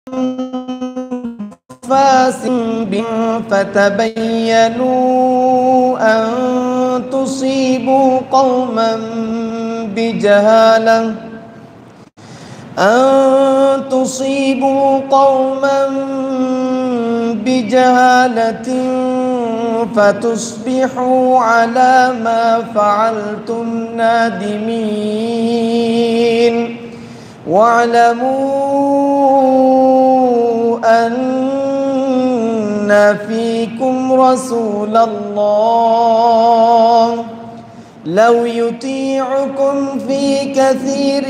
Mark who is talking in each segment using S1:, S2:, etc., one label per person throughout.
S1: فاسق فتبينوا أن تصيبوا قوما بجهالة فتصبحوا على ما فعلتم نادمين واعلموا أن فيكم رسول الله لو يطيعكم في كثير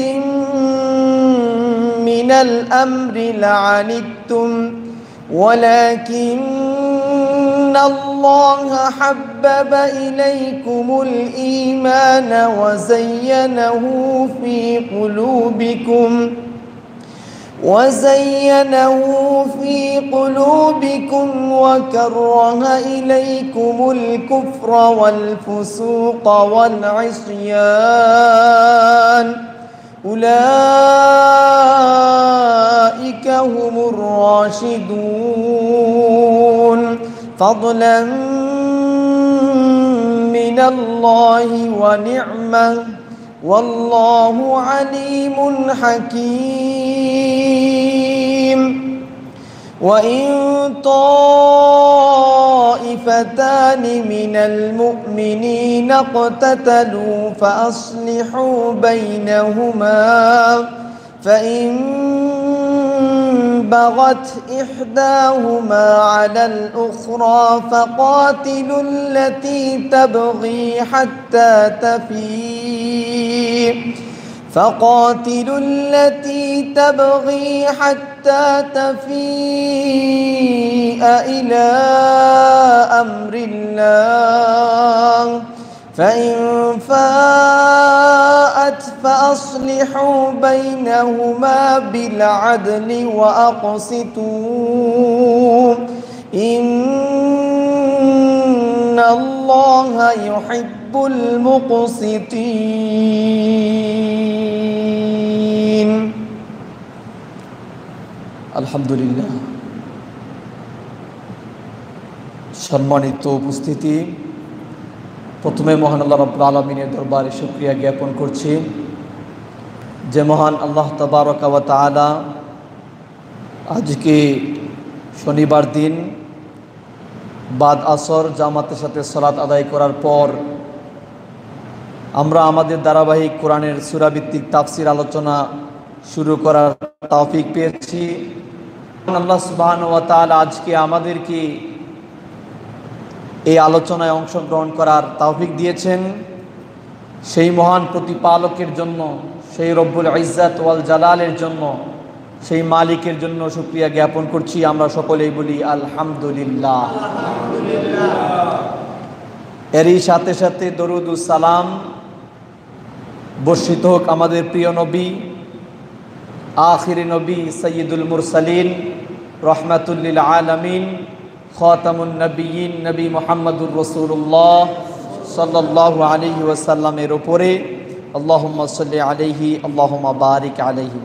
S1: من الأمر لعنتم ولكن الله حبب إليكم الإيمان وزينه في قلوبكم وكره إليكم الكفر والفسوق والعصيان أولئك هم الراشدون فضلا من الله ونعمة والله عليم حكيم وإن طائفتان من المؤمنين اقتتلوا فأصلحوا بينهما فإن بغت إحداهما على الأخرى فقاتلوا التي تبغي حتى تفيء إلى أمر الله فإن فاءت فأصلحوا بينهما بالعدل وأقسطوا إن الله يحب المقسطين الحمد لله সম্মানিত উপস্থিতি প্রথমে মহান আল্লাহ রাব্বুল আলামিনের দরবারে শুকরিয়া জ্ঞাপন করছি যে মহান আল্লাহ তাবারক ওয়া তাআলা আজকে শনিবার দিন বাদ আসর জামাতের সাথে সালাত আদায় করার পর আমরা আমাদের ধারাবাহিক কোরআনের সূরা ভিত্তিক তাফসীর আলোচনা শুরু করার তৌফিক পেয়েছি। আল্লাহ সুবহানাহু ওয়া তাআলা আজকে আমাদেরকে এই আলোচনায় অংশগ্রহণ করার তৌফিক দিয়েছেন। সেই মহান প্রতিপালকের জন্য, সেই রব্বুল ইজ্জাত ওয়াল জালালের জন্য, সেই মালিকের জন্য শুকরিয়া জ্ঞাপন করছি। আমরা সকলেই বলি আলহামদুলিল্লাহ। এরই সাথে সাথে দরুদ ও সালাম বর্ষিত হোক আমাদের প্রিয় নবী, আখিরি নবী, সাইয়্যিদুল মুরসালিন, রহমাতুল লিল আলামিন, খাতামুন নবিয়্যিন, নবী মুহাম্মদুর রাসূলুল্লাহ সাল্লাল্লাহু আলাইহি ওয়াসাল্লামের উপরে। আল্লাহুম্মা সাল্লি আলাইহি আল্লাহুম্মা বারিক আলাইহি।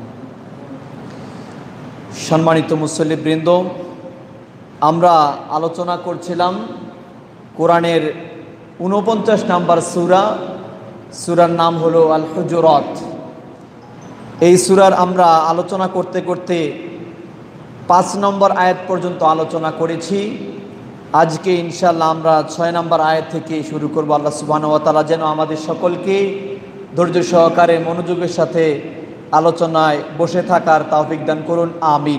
S1: সম্মানিত মুসল্লিবৃন্দ, আমরা আলোচনা করছিলাম কোরআনের ৪৯ নম্বর সূরার নাম হলো আল হুজুরাত। এই সূরার আমরা আলোচনা করতে করতে ৫ নম্বর আয়াত পর্যন্ত আলোচনা করেছি। আজকে ইনশাআল্লাহ আমরা ৬ নম্বর আয়াত থেকে শুরু করব। আল্লাহ সুবহানাহু ওয়া তাআলা যেন আমাদের সকলকে ধৈর্য সহকারে মনোযোগের সাথে আলোচনায় বসে থাকার তৌফিক দান করুন, আমিন।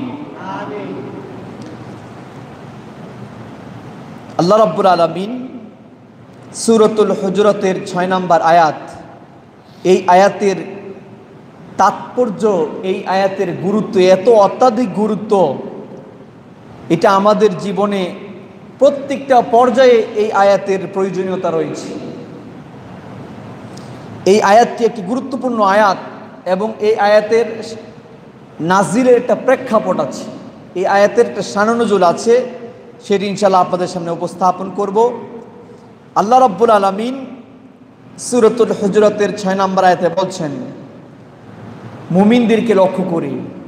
S1: আল্লাহ রাব্বুল আলামিন সূরাতুল হুজুরাতের ৬ নম্বর আয়াত, এই আয়াতের তাৎপর্য, এই আয়াতের গুরুত্ব এত অত্যাধিক গুরুত্ব, এটা আমাদের জীবনে প্রত্যেকটা পর্যায়ে এই আয়াতের প্রয়োজনীয়তা রয়েছে। এই আয়াতটি একটি গুরুত্বপূর্ণ আয়াত এবং এই আয়াতের নাজিলের একটা প্রেক্ষাপট আছে, এই আয়াতের একটা শাননুজুল আছে, সেটি ইনশাআল্লাহ আপনাদের সামনে উপস্থাপন করব। আল্লাহ রাব্বুল আলামিন সূরাতুল হুজুরাতের ৬ নম্বর আয়াতে বলছেন, মুমিনদেরকে লক্ষ্য করে,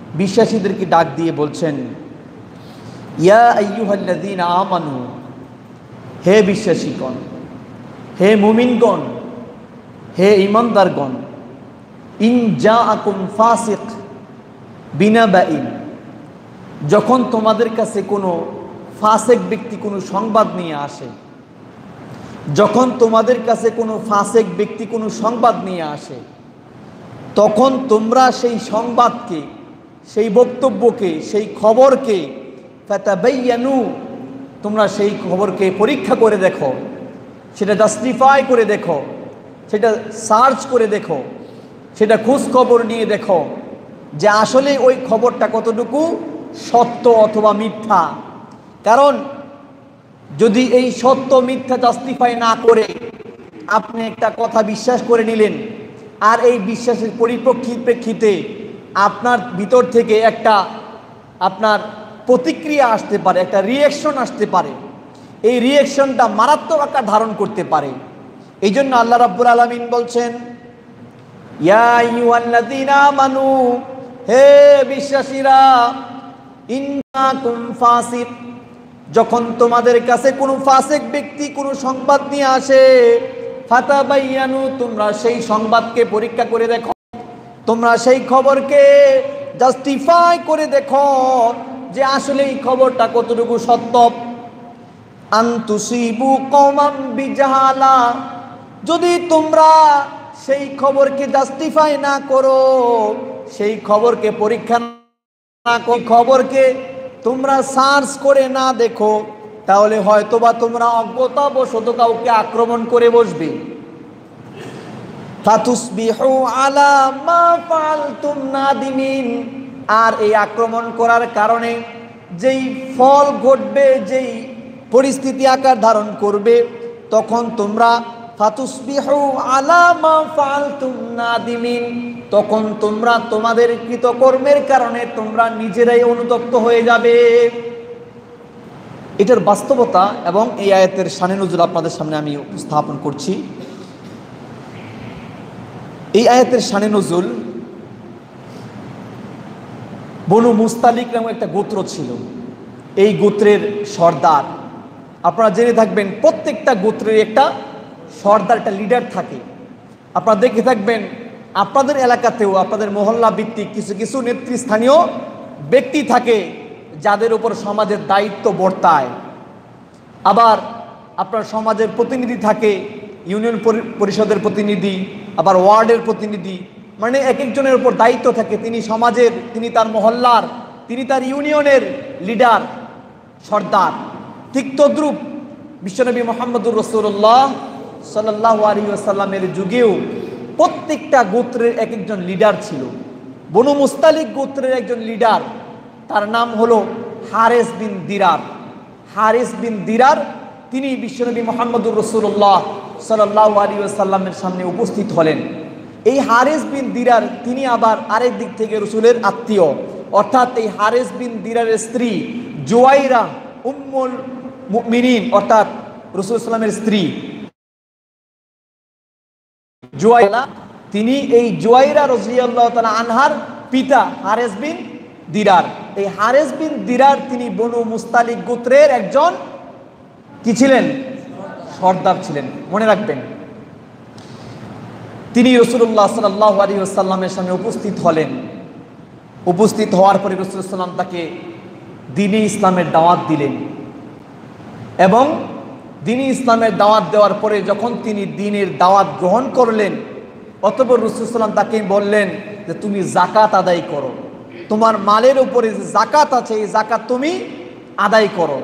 S1: বিশ্বাসীদেরকে ডাক দিয়ে বলছেন, ইয়া আইয়ুহাল্লাযীনা আমানু, হে বিশ্বাসীগণ, হে মুমিনগণ, হে ঈমানদারগণ, ইন জাআকুম ফাসিক বিনাবাইন, যখন তোমাদের কাছে কোনো ফাসেক ব্যক্তি কোনো সংবাদ নিয়ে আসে, যখন তোমাদের কাছে কোনো ফাসেক ব্যক্তি কোনো সংবাদ নিয়ে আসে, তখন তোমরা সেই সংবাদকে, সেই বক্তব্যকে, সেই খবরকে ফাতাবাইয়ানু, তোমরা সেই খবরকে পরীক্ষা করে দেখো, সেটা জাস্টিফাই করে দেখো, সেটা সার্চ করে দেখো, সেটা খোঁজ খবর নিয়ে দেখো যে আসলে ওই খবরটা কতটুকু সত্য অথবা মিথ্যা। কারণ যদি এই সত্য মিথ্যা জাস্টিফাই না করে আপনি একটা কথা বিশ্বাস করে নিলেন, আর এই বিশ্বাসের পরিপ্রেক্ষিতে আপনার ভিতর থেকে একটা আপনার প্রতিক্রিয়া আসতে পারে, একটা রিয়াকশন আসতে পারে, এই রিয়াকশনটা মারাত্মক আকার ধারণ করতে পারে। এই জন্য আল্লাহ রাব্বুল আলামিন বলছেন, ইয়া আইয়ুহাল্লাযীনা আমানু, হে বিশ্বাসীরা, ইন জাআকুম ফাসিক, যখন তোমাদের কাছে কোনো ফাসিক ব্যক্তি কোনো সংবাদ নিয়ে আসে, ফাতাবাইয়ানু, তোমরা সেই সংবাদকে পরীক্ষা করে দেখো, তোমরা সেই খবরকে জাস্টিফাই করে দেখো যে আসলে এই খবরটা কতটুকু সত্য। আনতুসিবু কওমান বিজাহালা, যদি তোমরা সেই খবরকে জাস্টিফাই না করো, সেই খবরকে পরীক্ষা না করো, খবরকে তোমরা সার্চ করে না দেখো, তাহলে হয়তোবা তোমরা অজ্ঞতাবশত কাউকে আক্রমণ করে বসবে। ফাতুসবিহু আলা মা ফাআলতুম নাদিমিন, আর এই আক্রমণ করার কারণে যেই ফল ঘটবে, যেই পরিস্থিতি আকার ধারণ করবে, তখন তোমরা ফাতুসবিহু আলা মা ফাআলতুম নাদিমিন, তখন তোমরা তোমাদের কৃতকর্মের কারণে তোমরা নিজেরাই অনুতপ্ত হয়ে যাবে। এটার বাস্তবতা এবং এই আয়াতের শানে নজুল আপনাদের সামনে আমি উপস্থাপন করছি। এই আয়াতের শানে নজুল, বনু মুস্তালিক নামে একটা গোত্র ছিল। এই গোত্রের সর্দার, আপনারা জেনে থাকবেন প্রত্যেকটা গোত্রের একটা সর্দার, একটা লিডার থাকে। আপনারা দেখে থাকবেন আপনাদের এলাকাতেও, আপনাদের মহল্লা ভিত্তিক কিছু কিছু নেতৃস্থানীয় ব্যক্তি থাকে যাদের উপর সমাজের দায়িত্ব বর্তায়। আবার আপনার সমাজের প্রতিনিধি থাকে, ইউনিয়ন পরিষদের প্রতিনিধি, আবার ওয়ার্ডের প্রতিনিধি, মানে এক একজনের উপর দায়িত্ব থাকে। তিনি সমাজের, তিনি তার মহল্লার, তিনি তার ইউনিয়নের লিডার, সর্দার। ঠিক তদ্রূপ বিশ্বনবী মুহাম্মদুর রাসূলুল্লাহ সাল্লাল্লাহু আলাইহি ওয়াসাল্লামের যুগেও প্রত্যেকটা গোত্রের এক একজন লিডার ছিল। বনু মুস্তালিক গোত্রের একজন লিডার, তার নাম হলো হারেস বিন দিরার। হারেস বিন দিরার তিনি বিশ্বনবী মুহাম্মদুর রাসূলুল্লাহ সাল্লাল্লাহু আলাইহি ওয়াসাল্লামের সামনে উপস্থিত হলেন। এই হারেস বিন দিরার তিনি আবার আরেক দিক থেকে রসুলের আত্মীয়, অর্থাৎ এই হারেস বিন দিরারের স্ত্রী জুয়াইরা উম্মুল মুমিনিন, অর্থাৎ রাসূল সাল্লামের স্ত্রী জুয়াইরা, তিনি এই জুয়াইরা রাদিয়াল্লাহু তাআলা আনহার পিতা হারেস বিন দিরার। এই হারেস বিন দিরার তিনি বনু মুস্তালিক গোত্রের একজন কি ছিলেন? সর্দার ছিলেন। মনে রাখবেন, তিনি রাসূলুল্লাহ সাল্লাল্লাহু আলাইহি ওয়াসাল্লামের সামনে উপস্থিত হলেন। উপস্থিত হওয়ার পরে রাসূল সাল্লাম তাকে দ্বীনে ইসলামের দাওয়াত দিলেন, এবং দ্বীনে ইসলামের দাওয়াত দেওয়ার পরে যখন তিনি দ্বীনের দাওয়াত গ্রহণ করলেন, অতঃপর রাসূল সাল্লাম তাকে বললেন যে তুমি যাকাত আদায় করো, তোমার মালের উপরে যে যাকাত আছে এই যাকাত তুমি আদায় করো।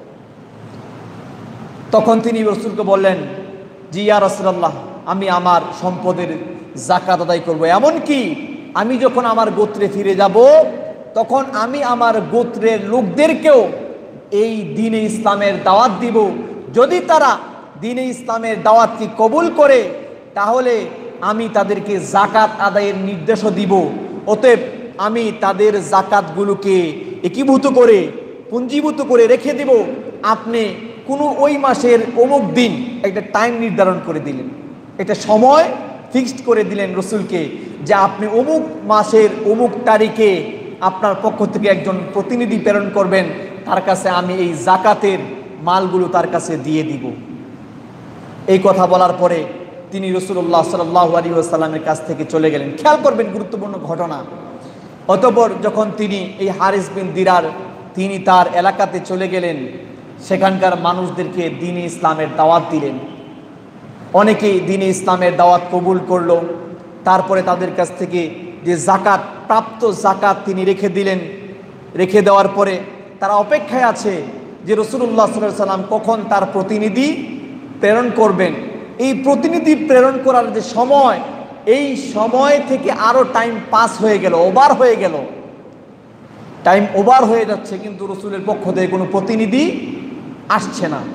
S1: তখন তিনি রাসূলকে বললেন, জি ইয়া রাসূলুল্লাহ, আমি আমার সম্পদের যাকাত আদায় করব, এমনকি আমি যখন আমার গোত্রে ফিরে যাব তখন আমি আমার গোত্রের লোকদেরকেও এই দ্বীনে ইসলামের দাওয়াত দিব। যদি তারা দ্বীনে ইসলামের দাওয়াতকে কবুল করে তাহলে আমি তাদেরকে যাকাত আদায়ের নির্দেশও দিব। অতএব আমি তাদের যাকাতগুলোকে একীভূত করে, পুঞ্জীভূত করে রেখে দিব। আপনি কোনো ওই মাসের অমুক দিন একটা টাইম নির্ধারণ করে দিলেন, একটা সময় ফিক্সড করে দিলেন রসুলকে, যে আপনি অমুক মাসের অমুক তারিখে আপনার পক্ষ থেকে একজন প্রতিনিধি প্রেরণ করবেন, তার কাছে আমি এই জাকাতের মালগুলো তার কাছে দিয়ে দিব। এই কথা বলার পরে তিনি রাসূলুল্লাহ সাল্লাল্লাহু আলাইহি ওয়াসাল্লামের কাছ থেকে চলে গেলেন। খেয়াল করবেন গুরুত্বপূর্ণ ঘটনা। অতঃপর যখন তিনি এই হারিস বিন দিরার তিনি তার এলাকাতে চলে গেলেন, সেখানকার মানুষদেরকে দ্বীন ইসলামের দাওয়াত দিলেন। অনেকেই দ্বীন ইসলামের দাওয়াত কবুল করলো। তারপরে তাদের কাছ থেকে যে জাকাত, প্রাপ্ত জাকাত তিনি রেখে দিলেন। রেখে দেওয়ার পরে তারা অপেক্ষায় আছে যে রাসূলুল্লাহ সাল্লাল্লাহু আলাইহি ওয়াসাল্লাম কখন তার প্রতিনিধি প্রেরণ করবেন। এই প্রতিনিধি প্রেরণ করার যে সময়, এই সময় থেকে আরো টাইম পাস হয়ে গেল, ওভার হয়ে গেল, টাইম ওভার হয়ে যাচ্ছে, কিন্তু রাসূলের পক্ষ থেকে কোনো প্রতিনিধি আসছে না।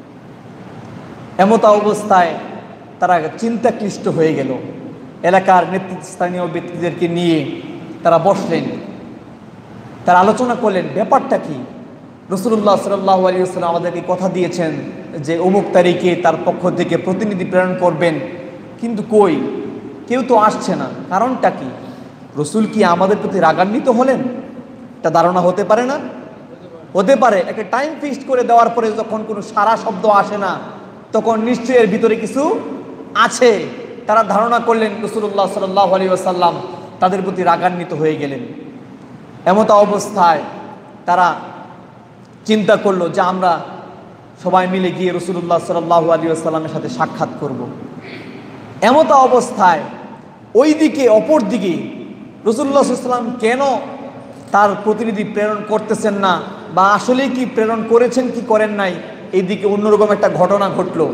S1: এমতা অবস্থায় তারা চিন্তাক্লিষ্ট হয়ে গেল। এলাকার নেতৃস্থানীয় ব্যক্তিদেরকে নিয়ে তারা বসলেন, তারা আলোচনা করলেন ব্যাপারটা কি। রাসূলুল্লাহ সাল্লাল্লাহু আলাইহি ওয়াসাল্লাম আমাদেরকে কথা দিয়েছেন যে অমুক তারিখে তার পক্ষ থেকে প্রতিনিধি প্রেরণ করবেন, কিন্তু কই, কেউ তো আসছে না। কারণটা কি? রাসূল কি আমাদের প্রতি রাগান্বিত হলেন? এটা ধারণা হতে পারে না? হতে পারে। একটা টাইম ফিক্সড করে দেওয়ার পরে যখন কোনো সারা শব্দ আসে না, তখন নিশ্চয়ই এর ভিতরে কিছু আছে। তারা ধারণা করলেন রাসূলুল্লাহ সাল্লাল্লাহু আলাইহি ওয়াসাল্লাম তাদের প্রতি রাগান্বিত হয়ে গেলেন। এমতা অবস্থায় তারা চিন্তা করলো যে আমরা সবাই মিলে গিয়ে রাসূলুল্লাহ সাল্লাল্লাহু আলাইহি ওয়াসাল্লামের সাথে সাক্ষাৎ করব। এমতা অবস্থায় ওইদিকে অপর দিকে রাসূলুল্লাহ সাল্লাল্লাহু আলাইহি ওয়াসাল্লাম কেন তার প্রতিনিধি প্রেরণ করতেছেন না, বা আসলে কি প্রেরণ করেছেন কি করেন নাই, এইদিকে অন্যরকম একটা ঘটনা ঘটলো।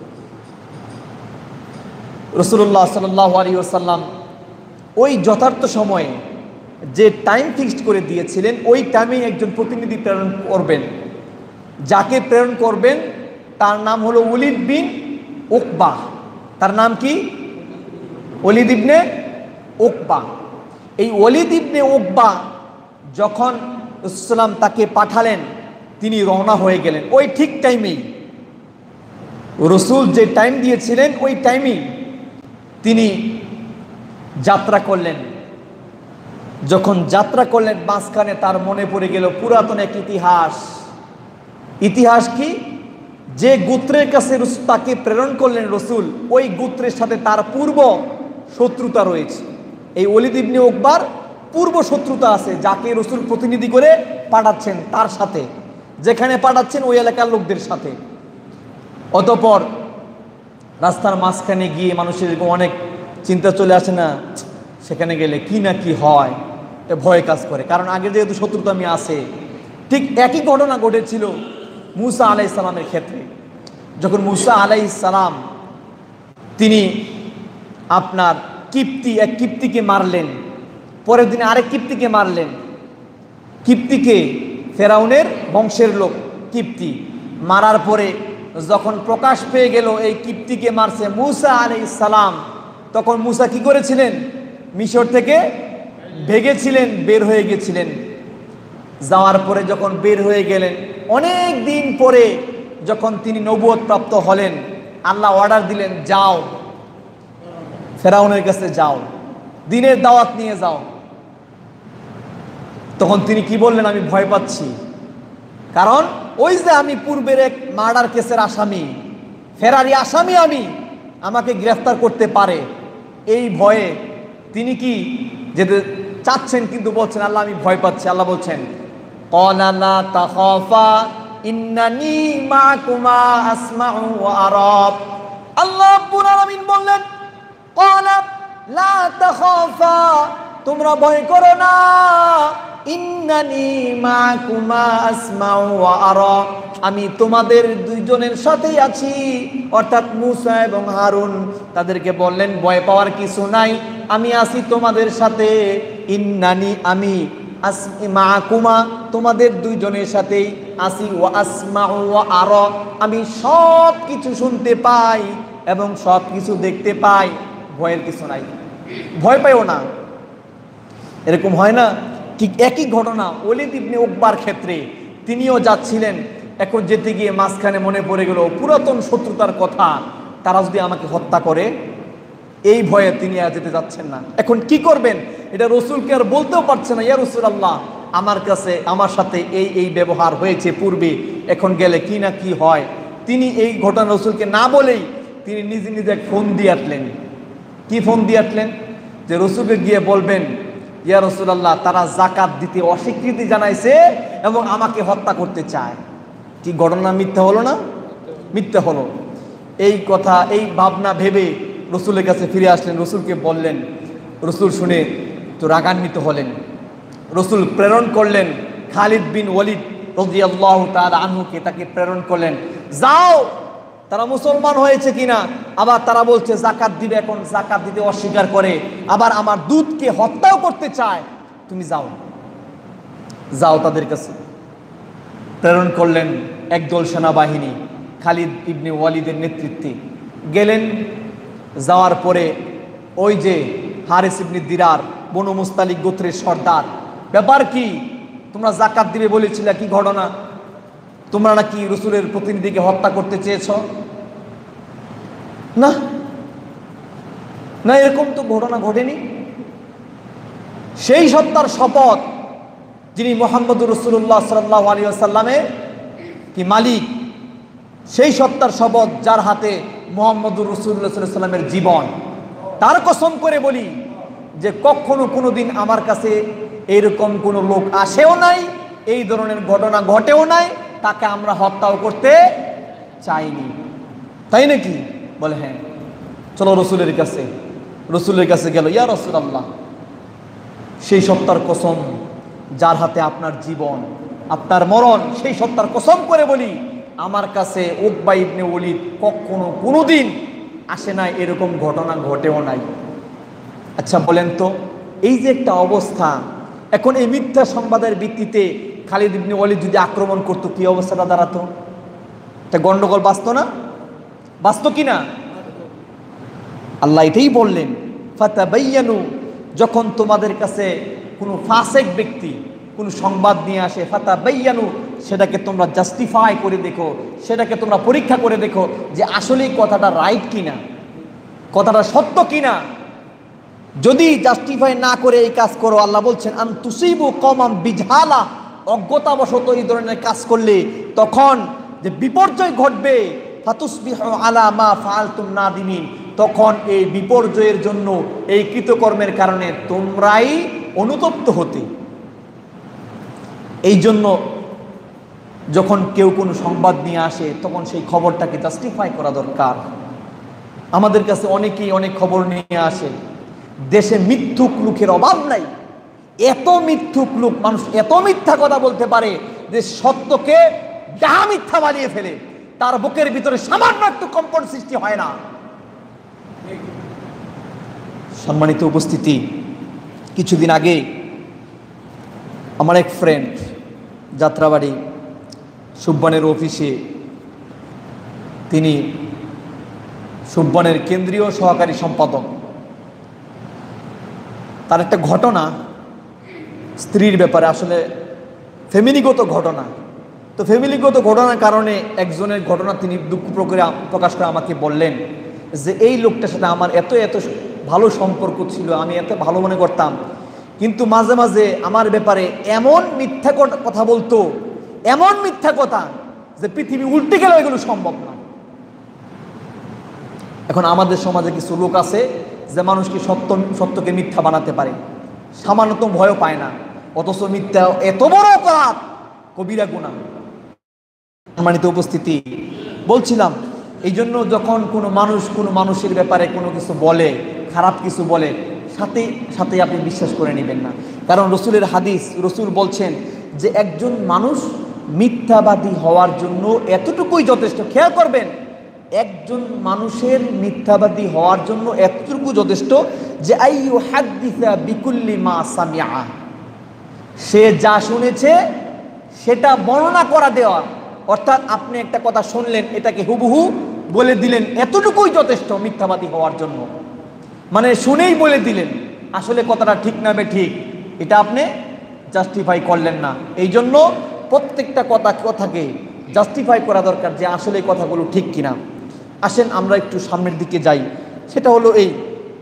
S1: রাসূলুল্লাহ সাল্লাল্লাহু আলাইহি ওয়াসাল্লাম ওই যথার্থ সময়ে যে টাইম ফিক্সড করে দিয়েছিলেন, ওই টাইমেই একজন প্রতিনিধি প্রেরণ করবেন। যাকে প্রেরণ করবেন তার নাম হলো ওলীদ বিন উকবা। তার নাম কি? ওলীদ ইবনে উকবা। এই ওলীদ ইবনে উকবা যখন রাসূলুল্লাহ তাকে পাঠালেন, তিনি রওনা হয়ে গেলেন। ওই ঠিক টাইমেই, রাসূল যে টাইম দিয়েছিলেন ওই টাইমেই তিনি যাত্রা করলেন। যখন যাত্রা করলেন, মাঝখানে তার মনে পড়ে গেল পুরাতন এক ইতিহাস। ইতিহাস কি? যে গোত্রের কাছে তাকে প্রেরণ করলেন রাসূল, ওই গোত্রের সাথে তার পূর্ব শত্রুতা রয়েছে। এই ওলীদ ইবনে উকবার পূর্ব শত্রুতা আছে, যাকে রাসূল প্রতিনিধি করে পাঠাচ্ছেন তার সাথে, যেখানে পাঠাচ্ছেন ওই এলাকার লোকদের সাথে। অতঃপর রাস্তার মাঝখানে গিয়ে মানুষের অনেক চিন্তা চলে আসে না, সেখানে গেলে কি না কি হয়, ভয় কাজ করে। কারণ আগে যেহেতু শত্রুতা আমি আছে। ঠিক একই ঘটনা ঘটেছিল মূসা আলাইহিস সালামের ক্ষেত্রে। যখন মূসা আলাইহিস সালাম তিনি আপনার এক কিপ্তিকে মারলেন, পরের দিনে আরেক কিপ্তিকে মারলেন। কিপ্তিকে ফেরাউনের বংশের লোক কিপ্তি মারার পরে যখন প্রকাশ পেয়ে গেল এই কিপ্তিকে মারছে মূসা আলাইহিস সালাম, তখন মূসা কি করেছিলেন? মিশর থেকে ভেগেছিলেন, বের হয়ে গেছিলেন। যাওয়ার পরে যখন বের হয়ে গেলেন, অনেক দিন পরে যখন তিনি নবুয়ত প্রাপ্ত হলেন, আল্লাহ অর্ডার দিলেন, যাও ফেরাউনের কাছে যাও, দ্বীনের দাওয়াত নিয়ে যাও। তখন তিনি কি বললেন? আমি ভয় পাচ্ছি, কারণ ওই যে আমি পূর্বের এক মার্ডার কেসের আসামি, ফেরারি আসামি, আমাকে গ্রেফতার করতে পারে, এই ভয়ে তিনি কি যেতে চাচ্ছেন, কিন্তু বলছেন আল্লাহ আমি ভয় পাচ্ছি। আল্লাহ বলছেন ক্বালা লা তাখাফা ইন্নানী মা'কুমা আসমাউ ওয়া আরা। আল্লাহ রাব্বুল আলামিন বললেন ক্বালা লা তাখাফা, তোমরা ভয় করো না, ইন্নানী মা'কুমা আসমাউ ওয়া আরা, আমি তোমাদের দুইজনের সাথেই আছি। অর্থাৎ মূসা এবং হারুন তাদেরকে বললেন ভয় পাওয়ার কিছু নাই, আমি আছি তোমাদের সাথে। ইন্নানী, আমি, মা'কুমা, তোমাদের দুইজনের সাথেই আছি। ওয়া আসমাউ ওয়া আরা, আমি সব কিছু শুনতে পাই এবং সব কিছু দেখতে পাই। ভয়ের কিছু নাই, ভয় পাইও না। এরকম হয় না? ঠিক একই ঘটনা ওলীদ ইবনে উকবার ক্ষেত্রে। তিনিও যাচ্ছিলেন, এখন যেতে গিয়ে মাঝখানে মনে পড়ে গেল পুরাতন শত্রুতার কথা। তারা যদি আমাকে হত্যা করে, এই ভয়ে তিনি আর যেতে যাচ্ছেন না। এখন কি করবেন, এটা রসুলকে আর বলতেও পারছে না, ইয়া রাসূলুল্লাহ আমার কাছে আমার সাথে এই এই ব্যবহার হয়েছে পূর্বে, এখন গেলে কি না কি হয়। তিনি এই ঘটনা রসুলকে না বলেই তিনি নিজে নিজে এক ফোন দিয়ে আটলেন। কি ফোন দিয়ে আটলেন, যে রসুলকে গিয়ে বলবেন, ইয়া রাসূলুল্লাহ তারা যাকাত দিতে অস্বীকৃতি জানাইছে এবং আমাকে হত্যা করতে চায়। কি ঘটনা মিথ্যা হলো না? মিথ্যা হলো। এই কথা, এই ভাবনা ভেবে রসুলের কাছে ফিরে আসলেন, রসুলকে বললেন। রসুল শুনে তো রাগান্বিত হলেন। রসুল প্রেরণ করলেন খালিদ বিন ওয়ালিদ রাদিয়াল্লাহু তাআলা আনহুকে, তাকে প্রেরণ করলেন, যাও তারা মুসলমান হয়েছে কিনা। আবার তারা বলছে যাকাত দিবে, এখন যাকাত দিতে অস্বীকার করে, আবার আমার দুধকে হত্যাও করতে চায়, তুমি যাও যাও তাদের কাছে। প্রেরণ করলেন একদল সেনাবাহিনী খালিদ ইবনে ওয়ালিদের নেতৃত্বে। গেলেন, যাওয়ার পরে ওই যে হারিস ইবনে দিরার বনু মুস্তালিক গোত্রের সর্দার, ব্যাপার কি, তোমরা যাকাত দিবে বলেছিলে, কি ঘটনা, তোমরা নাকি রসুলের প্রতিনিধিকে হত্যা করতে চেয়েছ? না না, এরকম তো ঘটনা ঘটেনি। সেই সত্তার শপথ যিনি মুহাম্মদুর রাসূলুল্লাহ সাল্লাল্লাহু আলাইহি ওয়াসাল্লামের কি মালিক, সেই সত্তার শপথ যার হাতে মুহাম্মদুর রাসূলুল্লাহ সাল্লাল্লাহু আলাইহি ওয়াসাল্লামের জীবন, তার কসম করে বলি যে কখনো কোনো দিন আমার কাছে এইরকম কোনো লোক আসেও নাই, এই ধরনের ঘটনা ঘটেও নাই, তাকে আমরা হত্যাও করতে চাইনি। তাই নাকি? বলে হ্যাঁ, চলো রসুলের কাছে। রসুলের কাছে গেল, ইয়া রাসূলুল্লাহ সেই সত্তার কসম যার হাতে আপনার জীবন, আপনার মরণ, সেই সত্তার কসম করে বলি আমার কাছে উকবা ইবনে ওয়ালিদ কখনো কোনোদিন আসে নাই, এরকম ঘটনা ঘটেও নাই। আচ্ছা বলেন তো, এই যে একটা অবস্থা, এখন এই মিথ্যা সংবাদের ভিত্তিতে খালিদ ইবনে ওয়ালিদ যদি আক্রমণ করতো, কি অবস্থাটা দাঁড়াতো? এটা গন্ডগোল বাঁচতো না? বাঁচতো কি না? আল্লাহ এটাই বললেন, ফাতাবাইয়ানু, যখন তোমাদের কাছে কোনো ফাসেক ব্যক্তি কোনো সংবাদ নিয়ে আসে, ফাতাবাইয়ানু, সেটাকে তোমরা জাস্টিফাই করে দেখো, সেটাকে তোমরা পরীক্ষা করে দেখো যে আসলেই কথাটা রাইট কিনা, কথাটা সত্য কিনা। যদি জাস্টিফাই না করে এই কাজ করো, আল্লাহ বলছেন আন তুসিবু কওমান বিজহালা, অজ্ঞতাবশত এই ধরনের কাজ করলে তখন যে বিপর্যয় ঘটবে, ফাতুসবিহু আলা মা ফাআলতুম নাদিমিন, তখন এই বিপর্যয়ের জন্য, এই কৃতকর্মের কারণে তোমরাই অনুতপ্ত হতে। এই জন্য যখন কেউ কোনো সংবাদ নিয়ে আসে তখন সেই খবরটাকে জাস্টিফাই করা দরকার। আমাদের কাছে অনেকেই অনেক খবর নিয়ে আসে, দেশে মিথ্যুক লোকের অভাব নাই, এত মিথ্যুক লোক, মানুষ এত মিথ্যা কথা বলতে পারে যে সত্যকে ডাহা মিথ্যা বানিয়ে ফেলে, তার বুকের ভিতরে সামান্য একটু কম্পন সৃষ্টি হয় না। সম্মানিত উপস্থিতি, কিছুদিন আগে আমার এক ফ্রেন্ড যাত্রাবাড়ি সুব্বানের অফিসে, তিনি সুব্বানের কেন্দ্রীয় সহকারী সম্পাদক, তার একটা ঘটনা স্ত্রীর ব্যাপারে, আসলে ফ্যামিলিগত ঘটনা, তো ফ্যামিলিগত ঘটনার কারণে একজনের ঘটনা তিনি দুঃখ প্রকাশ করে আমাকে বললেন যে এই লোকটার সাথে আমার এত এত ভালো সম্পর্ক ছিল, আমি এত ভালো মনে করতাম, কিন্তু মাঝে মাঝে আমার ব্যাপারে এমন মিথ্যা কথা বলতো, এমন মিথ্যা কথা যে পৃথিবী উল্টে গেলেও এগুলো সম্ভব না। এখন আমাদের সমাজে কিছু লোক আছে যে মানুষকে সত্যকে মিথ্যা বানাতে পারে, সামান্যতম ভয়ও পায় না, অথচ মিথ্যা এত বড় অপরাধ, কবিরা গুনাহ। সম্মানিত উপস্থিতি, বলছিলাম এই জন্য যখন কোনো মানুষ কোনো মানুষের ব্যাপারে কোনো কিছু বলে, খারাপ কিছু বলে, সাথে সাথে আপনি বিশ্বাস করে নেবেন না, কারণ রসুলের হাদিস, রসুল বলছেন যে একজন মানুষ মিথ্যাবাদী হওয়ার জন্য এতটুকুই যথেষ্ট। খেয়াল করবেন, একজন মানুষের মিথ্যাবাদী হওয়ার জন্য এতটুকু যথেষ্ট যে আইয়ু হাদিসা বিকুল্লি মা সামিআ, সে যা শুনেছে সেটা বর্ণনা করা দেওয়া। অর্থাৎ আপনি একটা কথা শুনলেন, এটাকে হুবহু বলে দিলেন, এতটুকুই যথেষ্ট মিথ্যাবাদী হওয়ার জন্য। মানে শুনেই বলে দিলেন, আসলে কথাটা ঠিক না ঠিক, এটা আপনি জাস্টিফাই করলেন না। এই জন্য প্রত্যেকটা কথাকে জাস্টিফাই করা দরকার যে আসলে এই কথাগুলো ঠিক কিনা। আসেন আমরা একটু সামনের দিকে যাই। সেটা হলো এই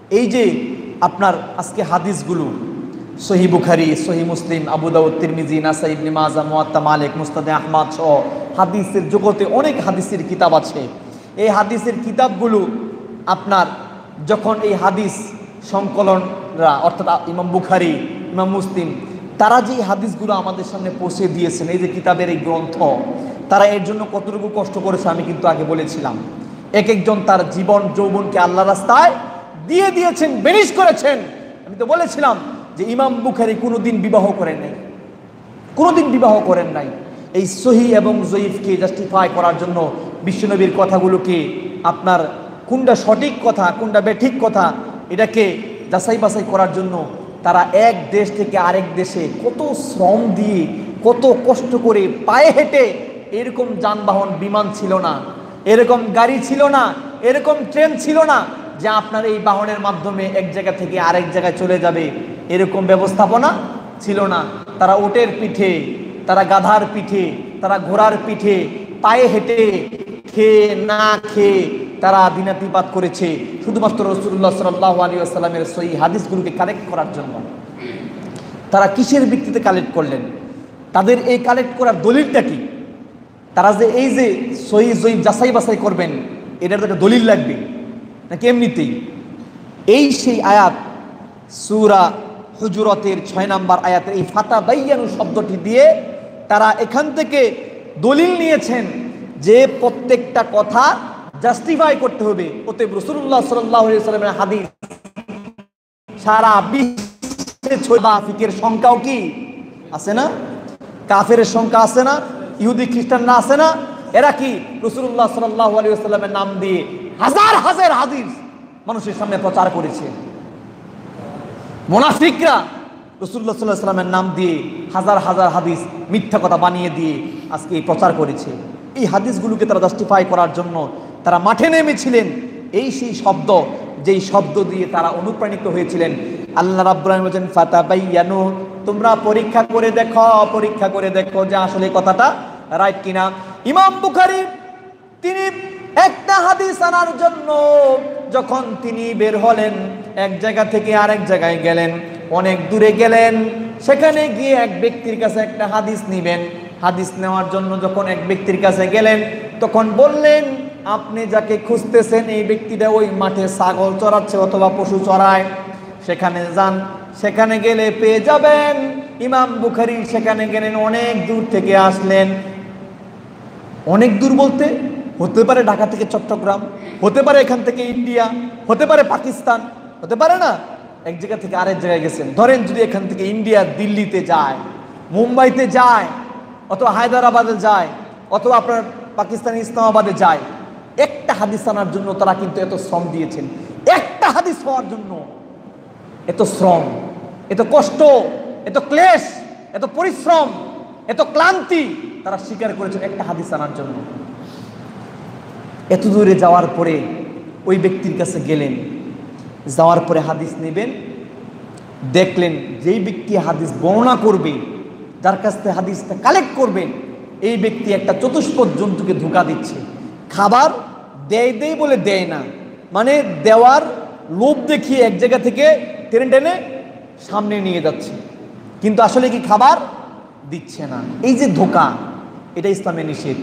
S1: এই যে আপনার আজকে হাদিসগুলো সহিহ বুখারী, সহিহ মুসলিম, আবু দাউদ, তিরমিজি, নাসাই, ইবনে মাজাহ, মুয়াত্তা মালিক, মুসনাদে আহমদ সহ হাদিসের জগতে অনেক হাদিসের কিতাব আছে। এই হাদিসের কিতাবগুলো আপনার যখন এই হাদিস সংকলনরা অর্থাৎ ইমাম বুখারী, ইমাম মুসলিম, তারা যে হাদিসগুলো আমাদের সামনে পৌঁছে দিয়েছেন, এই যে কিতাবের এই গ্রন্থ, তারা এর জন্য কতটুকু কষ্ট করেছে আমি কিন্তু আগে বলেছিলাম। এক একজন তার জীবন যৌবনকে আল্লাহ রাস্তায় দিয়ে দিয়েছেন, বেরিশ করেছেন। আমি তো বলেছিলাম যে ইমাম বুখারী কোনোদিন বিবাহ করেন নাই, কোনোদিন বিবাহ করেন নাই। এই সহিহ এবং জয়ীফকে জাস্টিফাই করার জন্য বিশ্বনবীর কথাগুলোকে আপনার কোনটা সঠিক কথা কোনটা বেঠিক কথা এটাকে যাচাই বাছাই করার জন্য তারা এক দেশ থেকে আরেক দেশে কত শ্রম দিয়ে কত কষ্ট করে পায়ে হেঁটে, এরকম যানবাহন বিমান ছিল না, এরকম গাড়ি ছিল না, এরকম ট্রেন ছিল না যে আপনার এই বাহনের মাধ্যমে এক জায়গা থেকে আরেক জায়গায় চলে যাবে, এরকম ব্যবস্থাপনা ছিল না। তারা উটের পিঠে, তারা গাধার পিঠে, তারা ঘোড়ার পিঠে পায়ে হেঁটে খেয়ে না খেয়ে তারা দিনাতিপাত করেছে শুধুমাত্র রাসূলুল্লাহ সাল্লাল্লাহু আলাইহি ওয়াসাল্লামের সহিহ হাদিসগুলোকে কালেক্ট করার জন্য। তারা কিসের ভিত্তিতে কালেক্ট করলেন? তাদের এই কালেক্ট করার দলিলটা কি? তারা যে এই যে সহিহ জয়ীফ যাচাই বাছাই করবেন, এটার তো একটা দলিল লাগবে নাকি এমনিতেই? এই সেই আয়াত সূরা হুজুরাতের 6 নম্বর আয়াতের এই ফাতাবাইয়ানু শব্দটি দিয়ে তারা এখান থেকে দলিল নিয়েছেন যে প্রত্যেকটা কথা জাস্টিফাই করতে হবে। অতএব রাসূলুল্লাহ সাল্লাল্লাহু আলাইহি ওয়াসাল্লামের হাদিস সারা বিশ্বে মুনাফিকের সংখ্যাও কি আছে না? কাফেরের সংখ্যা আছে না? ইহুদি খ্রিস্টানরা আছে না? এরা কি রাসূলুল্লাহ সাল্লাল্লাহু আলাইহি ওয়াসাল্লামের নাম দিয়ে হাজার হাজার হাদিস মানুষের সামনে প্রচার করেছে। মুনাফিকরা রাসূলুল্লাহ সাল্লাল্লাহু আলাইহি ওয়াসাল্লামের নাম দিয়ে হাজার হাজার হাদিস মিথ্যা কথা বানিয়ে দিয়ে আজকে প্রচার করেছে। এই হাদিসগুলোকে তারা জাস্টিফাই করার জন্য তারা মাঠে নেমেছিলেন। এই সেই শব্দ, যেই শব্দ দিয়ে তারা অনুপ্রাণিত হয়েছিলেন। আল্লাহ রাব্বুল আলামিন বলেন ফাতাবাইয়ানু, তোমরা পরীক্ষা করে দেখো, পরীক্ষা করে দেখো যে আসলে কথাটা রাইট কিনা। ইমাম বুখারী তিনি একটা হাদিস আনার জন্য যখন তিনি বের হলেন, এক জায়গা থেকে আরেক জায়গায় গেলেন, অনেক দূরে গেলেন, সেখানে গিয়ে এক ব্যক্তির কাছে একটা হাদিস নিবেন। হাদিস নেওয়ার জন্য যখন এক ব্যক্তির কাছে গেলেন, তখন বললেন আপনি যাকে খুঁজতেছেন এই ব্যক্তিটা ওই মাঠে ছাগল চড়াচ্ছে অথবা পশু চড়ায়, সেখানে যান, সেখানে গেলে পেয়ে যাবেন। ইমাম বুখারী সেখানে গেলেন, অনেক দূর থেকে আসলেন। অনেক দূর বলতে হতে পারে ঢাকা থেকে চট্টগ্রাম, হতে পারে এখান থেকে ইন্ডিয়া, হতে পারে পাকিস্তান, হতে পারে না এক জায়গা থেকে আরেক জায়গায় গেছেন। ধরেন যদি এখান থেকে ইন্ডিয়া দিল্লিতে যায়, মুম্বাইতে যায়, অথবা হায়দ্রাবাদে যায়, অথবা আপনার পাকিস্তানি ইসলামাবাদে যায়, একটা হাদিস আনার জন্য তারা কিন্তু এত শ্রম দিয়েছেন। একটা হাদিস হওয়ার জন্য এত শ্রম, এত কষ্ট, এত ক্লেশ, এত পরিশ্রম, এত ক্লান্তি তারা স্বীকার করেছেন একটা হাদিস আনার জন্য। এত দূরে যাওয়ার পরে ওই ব্যক্তির কাছে গেলেন, যাওয়ার পরে হাদিস নেবেন, দেখলেন যেই ব্যক্তি হাদিস বর্ণনা করবে, যার কাছ থেকে হাদিসটা কালেক্ট করবেন, এই ব্যক্তি একটা চতুষ্পদ জন্তুকে ধোঁকা দিচ্ছে। খাবার দেয় দেয় বলে দেয় না, মানে দেওয়ার লোভ দেখিয়ে এক জায়গা থেকে টেনে টেনে সামনে নিয়ে যাচ্ছে, কিন্তু আসলে কি খাবার দিচ্ছে না। এই যে ধোঁকা, এটা ইসলামে নিষেধ।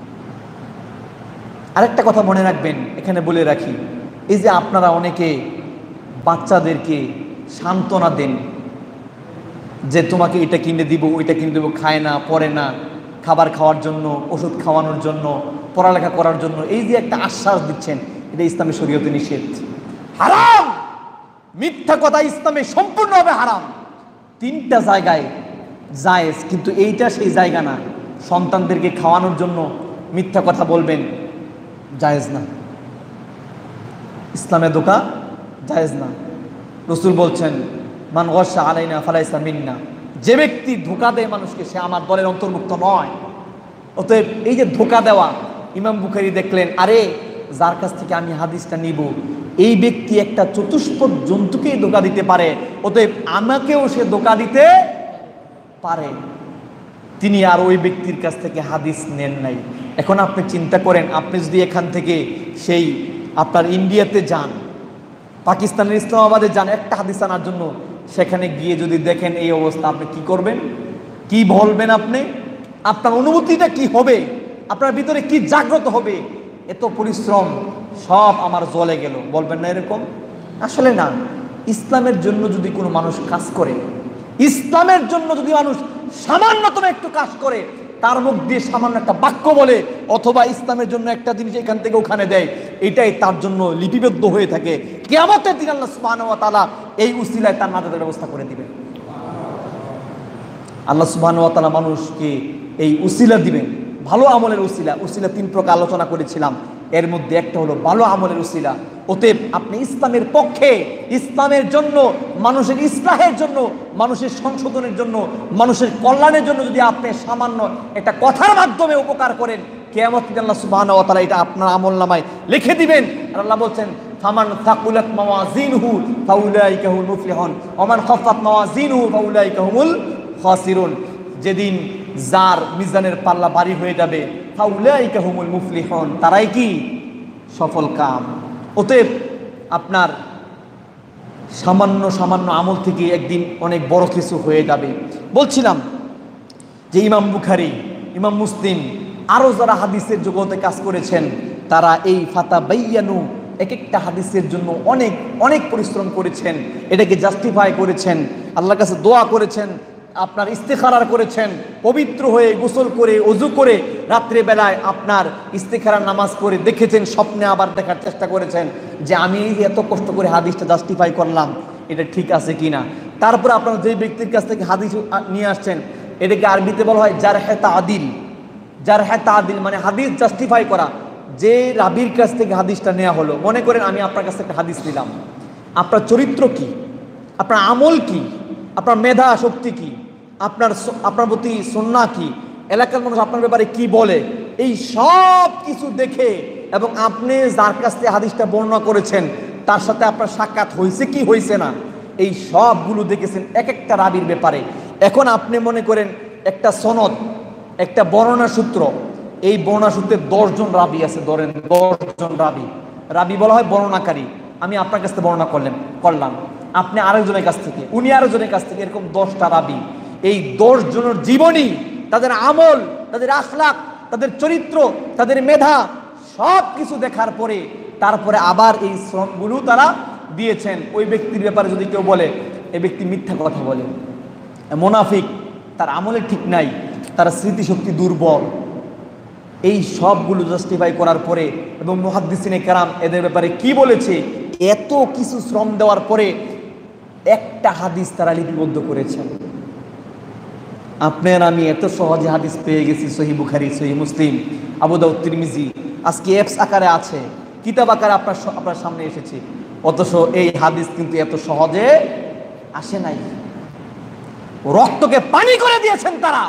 S1: আরেকটা কথা মনে রাখবেন, এখানে বলে রাখি, এই যে আপনারা অনেকে বাচ্চাদেরকে সান্ত্বনা দেন যে তোমাকে এটা কিনে দিব, ওইটা কিনে দেবো, খায় না, পড়ে না, খাবার খাওয়ার জন্য, ওষুধ খাওয়ানোর জন্য, পড়ালেখা করার জন্য, এই যে একটা আশ্বাস দিচ্ছেন, এটা ইসলামী শরীয়তে নিষেধ, হারাম। মিথ্যা কথা ইসলামে সম্পূর্ণভাবে হারাম। 3টা জায়গায় জায়েজ, কিন্তু এইটা সেই জায়গা না। সন্তানদেরকে খাওয়ানোর জন্য মিথ্যা কথা বলবেন, জায়েজ না। ইসলামে ধোঁকা জায়েজ না। রাসূল বলছেন মান গাশা আলাইনা ফালাইসা মিন্না, যে ব্যক্তি ধোঁকা দেয় মানুষকে সে আমার দলের অন্তর্ভুক্ত নয়। অতএব এই যে ধোঁকা দেওয়া, ইমাম বুখারী দেখলেন আরে যার কাছ থেকে আমি হাদিসটা নিব এই ব্যক্তি একটা চতুষ্পদ জন্তুকেই ধোঁকা দিতে পারে, অতএব আমাকেও সে ধোঁকা দিতে পারে। তিনি আর ওই ব্যক্তির কাছ থেকে হাদিস নেন নাই। এখন আপনি চিন্তা করেন, আপনি যদি এখান থেকে সেই আপনার ইন্ডিয়াতে যান, পাকিস্তানের ইসলামাবাদে যান একটা হাদিস আনার জন্য, সেখানে গিয়ে যদি দেখেন এই অবস্থা, আপনি কি করবেন? কি বলবেন? আপনি আপনার অনুভূতিটা কি হবে? আপনার ভিতরে কি জাগ্রত হবে? এত পরিশ্রম সব আমার জ্বলে গেল, বলবেন না এরকম? আসলে না। ইসলামের জন্য যদি কোনো মানুষ কাজ করে, ইসলামের জন্য যদি মানুষ সামান্যতম একটু কাজ করে, তার মুখ দিয়ে সামান্য একটা বাক্য বলে অথবা ইসলামের জন্য একটা জিনিস এখান থেকে ওখানে দেয়, এটাই তার জন্য লিপিবদ্ধ হয়ে থাকে। কিয়ামতের দিন আল্লাহ সুবহানাহু ওয়া তাআলা এই উসিলায় তার নাজাতের ব্যবস্থা করে দিবেন। আল্লাহ সুবহানাহু ওয়া তাআলা মানুষকে এই উসিলা দিবেন, ভালো আমলের উসিলা। উসিলা 3 প্রকার আলোচনা করেছিলাম, এর মধ্যে একটা হলো ভালো আমলের উসিলা। অতএব আপনি ইসলামের পক্ষে, ইসলামের জন্য, মানুষের ইসলাহের জন্য, মানুষের সংশোধনের জন্য, মানুষের কল্যাণের জন্য যদি আপনি সামান্য একটা কথার মাধ্যমে উপকার করেন, কিয়ামতের দিন আল্লাহ সুবহানাহু ওয়া তাআলা এটা আপনার আমলনামায় লিখে দিবেন। আর আল্লাহ বলছেন, ফামান সাকুলাত মাওয়াজিনহু ফাউলাইকা হুমুল মুফলিহুন ওয়া মান খাফাত মাওয়াজিনহু ফাউলাইকা হুমুল খাসিরুন। যেদিন যার মিজানের পাল্লা ভারী হয়ে যাবে, ফাউলাইকা হুমুল মুফলিহুন, তারাই কি সফল কাম। অতএব আপনার সামান্য সামান্য আমল থেকে একদিন অনেক বড় কিছু হয়ে যাবে। বলছিলাম যে ইমাম বুখারী, ইমাম মুসলিম, আরও যারা হাদিসের জগতে কাজ করেছেন, তারা এই ফাতাবাইয়ানু এক একটা হাদিসের জন্য অনেক অনেক পরিশ্রম করেছেন, এটাকে জাস্টিফাই করেছেন, আল্লাহর কাছে দোয়া করেছেন, আপনার ইস্তেখারা করেছেন, পবিত্র হয়ে গোসল করে অজু করে রাত্রে বেলায় আপনার ইস্তেখারার নামাজ পড়ে দেখেছেন, স্বপ্নে আবার দেখার চেষ্টা করেছেন যে আমি এত কষ্ট করে হাদিসটা জাস্টিফাই করলাম, এটা ঠিক আছে কিনা। তারপরে আপনারা যে ব্যক্তির কাছ থেকে হাদিস নিয়ে আসছেন, এটাকে আরবিতে বলা হয় জারহে তাদিল। জারহে তাদিল মানে হাদিস জাস্টিফাই করা। যে রাবির কাছ থেকে হাদিসটা নেওয়া হলো, মনে করেন আমি আপনার কাছ থেকে হাদিস নিলাম, আপনার চরিত্র কি, আপনার আমল কি, আপনার মেধা শক্তি কি, আপনার প্রতি সুন্নাহ কি, এলাকার মানুষ আপনার ব্যাপারে কি বলে, এই সব কিছু দেখে এবং আপনি যার কাছ থেকে হাদিসটা বর্ণনা করেছেন তার সাথে আপনার সাক্ষাৎ হয়েছে কি হয়েছে না, এই সবগুলো দেখেছেন এক একটা রাবির ব্যাপারে। এখন আপনি মনে করেন একটা সনদ, একটা বর্ণনা সূত্র, এই বর্ণনা সূত্রে 10 জন রাবি আছে, ধরেন 10 জন রাবি। রাবি বলা হয় বর্ণনাকারী। আমি আপনার কাছ থেকে বর্ণনা করলাম, আপনি আরেকজনের কাছ থেকে, উনি আরেকজনের কাছ থেকে, এরকম 10টা রাবি। এই 10 জনের জীবনী, তাদের আমল, তাদের আখলাক, তাদের চরিত্র, তাদের মেধা সব কিছু দেখার পরে তারপরে আবার এই শ্রমগুলো তারা দিয়েছেন। ওই ব্যক্তির ব্যাপারে যদি কেউ বলে এই ব্যক্তি মিথ্যা কথা বলে, মুনাফিক, তার আমলে ঠিক নাই, তার স্মৃতিশক্তি দুর্বল, এই সবগুলো জাস্টিফাই করার পরে এবং মুহাদ্দিসিনে কেরাম এদের ব্যাপারে কি বলেছে, এত কিছু শ্রম দেওয়ার পরে একটা হাদিস তারা লিপিবদ্ধ করেছেন। আপনার আমি এত সহজে হাদিস পেয়ে গেছি, সহিহ বুখারী, সহিহ মুসলিম, আবু দাউদ, তিরমিজি, আজকে অ্যাপস আকারে আছে, কিতাব আকারে আপনার সামনে এসেছে, অথচ এই হাদিস কিন্তু এত সহজে আসে নাই। রক্তকে পানি করে দিয়েছেন তারা।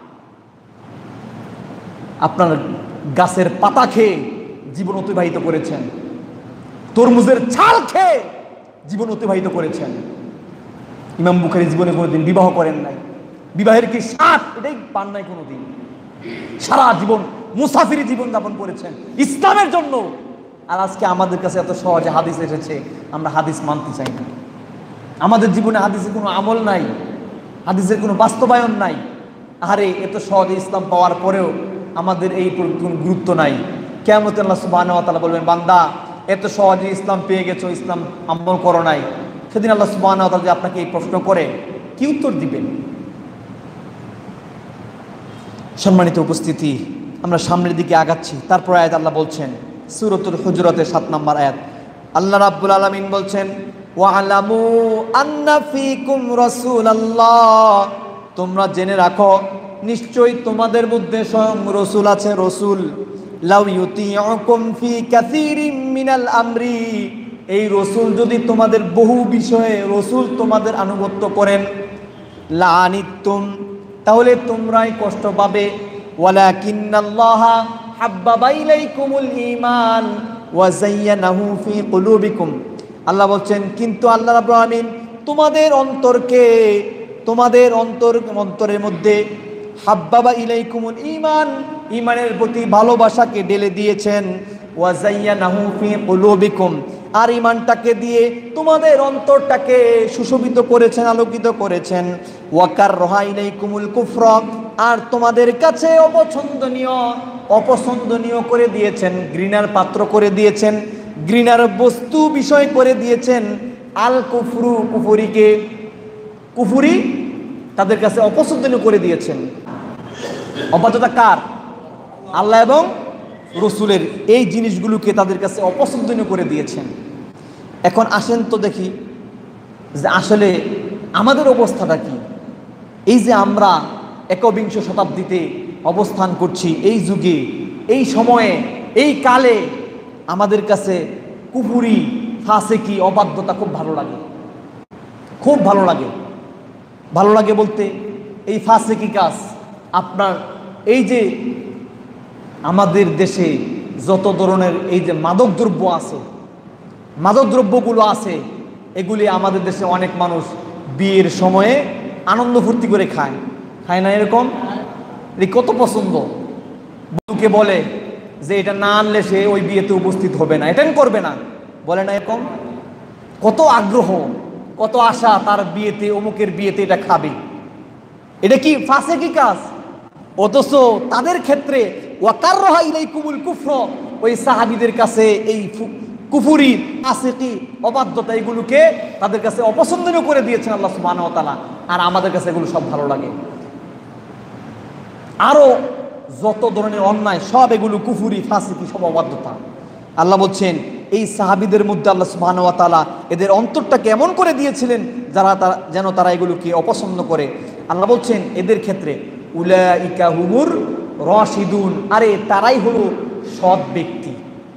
S1: আপনার গাছের পাতা খেয়ে জীবন অতিবাহিত করেছেন, তরমুজের ছাল খেয়ে জীবন অতিবাহিত করেছেন। ইমাম বুখারী জীবনে কোনোদিন বিবাহ করেন নাই, বিবাহের কি স্বাদ এটাই পান নাই কোনোদিন। সারা জীবন মুসাফিরি জীবন যাপন করেছেন ইসলামের জন্য। আর আজকে আমাদের কাছে এত সহজে হাদিস এসেছে, আমরা হাদিস মানতে চাই না। আমাদের জীবনে হাদিসের কোনো আমল নাই, হাদিসের কোনো বাস্তবায়ন নাই। আরে এত সহজে ইসলাম পাওয়ার পরেও আমাদের এই কোনো গুরুত্ব নাই। কিয়ামতে আল্লাহ সুবহানাহু ওয়া তাআলা বলবেন, বান্দা এত সহজে ইসলাম পেয়ে গেছো, ইসলাম আমল করো নাই। সেদিন আল্লাহ সুবহানাহু ওয়া তাআলা যদি আপনাকে এই প্রশ্ন করে, কি উত্তর দিবেন? সম্মানিত উপস্থিতি, আমরা সামনের দিকে আগাচ্ছি। তারপর আয়াত আল্লাহ বলছেন, সূরাতুল হুজুরাতের 7 নম্বর আয়াত, আল্লাহ রাব্বুল আলামিন বলছেন, ওয়া'লামু আন্না ফীকুম রাসূলাল্লাহ, তোমরা জেনে রাখো নিশ্চয়ই তোমাদের মধ্যে স্বয়ং রসুল আছে। রসুল লাউ ইউতিউকুম ফি কাসীরিম মিনাল আমরি, এই রসুল যদি তোমাদের বহু বিষয়ে রসুল তোমাদের আনুগত্য করেন, লাআনিতুম, তাহলে তোমরাই কষ্ট পাবে। ওয়ালাকিন্নাল্লাহা হাব্বাবা ইলাইকুমুল ঈমান ওয়া যায়্যানাহু ফি কুলুবিকুম, আল্লাহ বলছেন কিন্তু আল্লাহ রাব্বুল আলামিন তোমাদের অন্তরকে, তোমাদের অন্তরের মধ্যে হাব্বাবা ইলাইকুমুল ঈমান, ঈমানের প্রতি ভালোবাসাকে ঢেলে দিয়েছেন। ওয়া যায়্যানাহু ফি কুলুবিকুম, আর ইমানটাকে দিয়ে তোমাদের অন্তরটাকে সুশোভিত করেছেন, আলোকিত করেছেন। ওয়াকার রহাইলাইকুমুল কুফর, আর তোমাদের কাছে অপছন্দনীয় করে দিয়েছেন, ঘৃণার পাত্র করে দিয়েছেন, ঘৃণার বস্তু বিষয় করে দিয়েছেন। আল কুফরু, কুফুরি তাদের কাছে অপছন্দনীয় করে দিয়েছেন। অবাধ্যতা কার? আল্লাহ এবং রসুলের। এই জিনিসগুলোকে তাদের কাছে অপছন্দনীয় করে দিয়েছেন। এখন আসেন তো দেখি যে আসলে আমাদের অবস্থাটা কি। এই যে আমরা একবিংশ শতাব্দীতে অবস্থান করছি, এই যুগে, এই সময়ে, এই কালে আমাদের কাছে কুফুরি, ফাসিকি, অবাধ্যতা খুব ভালো লাগে, খুব ভালো লাগে। ভালো লাগে বলতে এই ফাসিকি কাজ, আপনার এই যে আমাদের দেশে যত ধরনের এই যে মাদকদ্রব্য আছে, মাদকদ্রব্যগুলো আছে, এগুলি আমাদের দেশে অনেক মানুষ বিয়ের সময়ে আনন্দ ফুর্তি করে খায়, খায় না? এরকম কত পছন্দ। বউকে বলে যে এটা না আনলে সে ওই বিয়েতে উপস্থিত হবে না, অ্যাটেন্ড করবে না, বলে না? এরকম কত আগ্রহ, কত আশা তার বিয়েতে, অমুকের বিয়েতে এটা খাবে। এটা কি ফাসিকি কাজ? অথচ তাদের ক্ষেত্রে ওয়াকাররাহা ইলাইকুমুল কুফর, ওই সাহাবীদের কাছে এই কুফুরি, ফাসিকি, অবাধ্যতা এগুলোকে তাদের কাছে অপছন্দনীয় করে দিয়েছেন আল্লাহ সুবহানাহু ওয়া তাআলা। আর আমাদের কাছে এগুলো সব ভালো লাগে। আরো যত ধরনের অন্যায় সব এগুলো কুফুরি, ফাসিকি, সব অবাধ্যতা। আল্লাহ বলছেন এই সাহাবীদের মধ্যে আল্লাহ সুবহানাহু ওয়া তাআলা এদের অন্তরটাকে এমন করে দিয়েছিলেন যেন তারা এগুলোকে অপছন্দ করে। আল্লাহ বলছেন এদের ক্ষেত্রে উলাইকা হুমুর রাশিদুন, আরে তারাই হলো সৎ ব্যক্তি,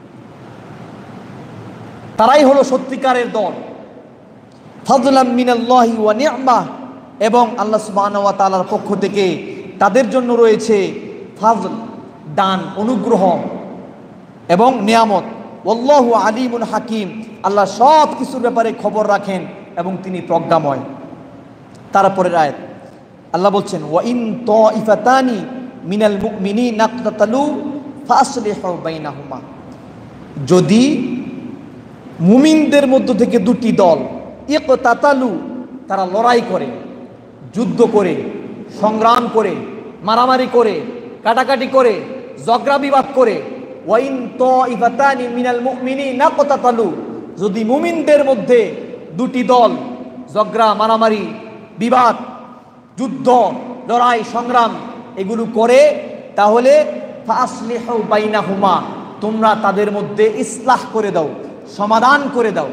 S1: তারাই হলো সত্যিকারের দল। ফাযলাম মিনাল্লাহি ওয়া নি'মাহ, এবং আল্লাহ সুবহানাহু ওয়া তাআলার পক্ষ থেকে তাদের জন্য রয়েছে ফাজল, দান, অনুগ্রহ এবং নিয়ামত। ওয়াল্লাহু আলিমুন হাকিম, আল্লাহ সব কিছুর ব্যাপারে খবর রাখেন এবং তিনি প্রজ্ঞাময়। তারপরের আয়াত আল্লাহ বলছেন ওয়া ইন তাইফাতানি মিনাল মুমিনিনা ইকতাতালু ফাসলিহু বাইনাহুমা, যদি মুমিনদের মধ্য থেকে দুটি দল ইকতাতালু, তারা লড়াই করে, যুদ্ধ করে, সংগ্রাম করে, মারামারি করে, কাটাকাটি করে, ঝগড়া বিবাদ করে, ওয়া ইন তাইফাতানি মিনাল মুমিনিনা ইকতাতালু, যদি মুমিনদের মধ্যে দুটি দল ঝগড়া, মারামারি, বিবাদ, যুদ্ধ, লড়াই, সংগ্রাম এগুলো করে, তাহলে ফাসলিহু বাইনাহুমা, তোমরা তাদের মধ্যে ইসলাহ করে দাও, সমাধান করে দাও।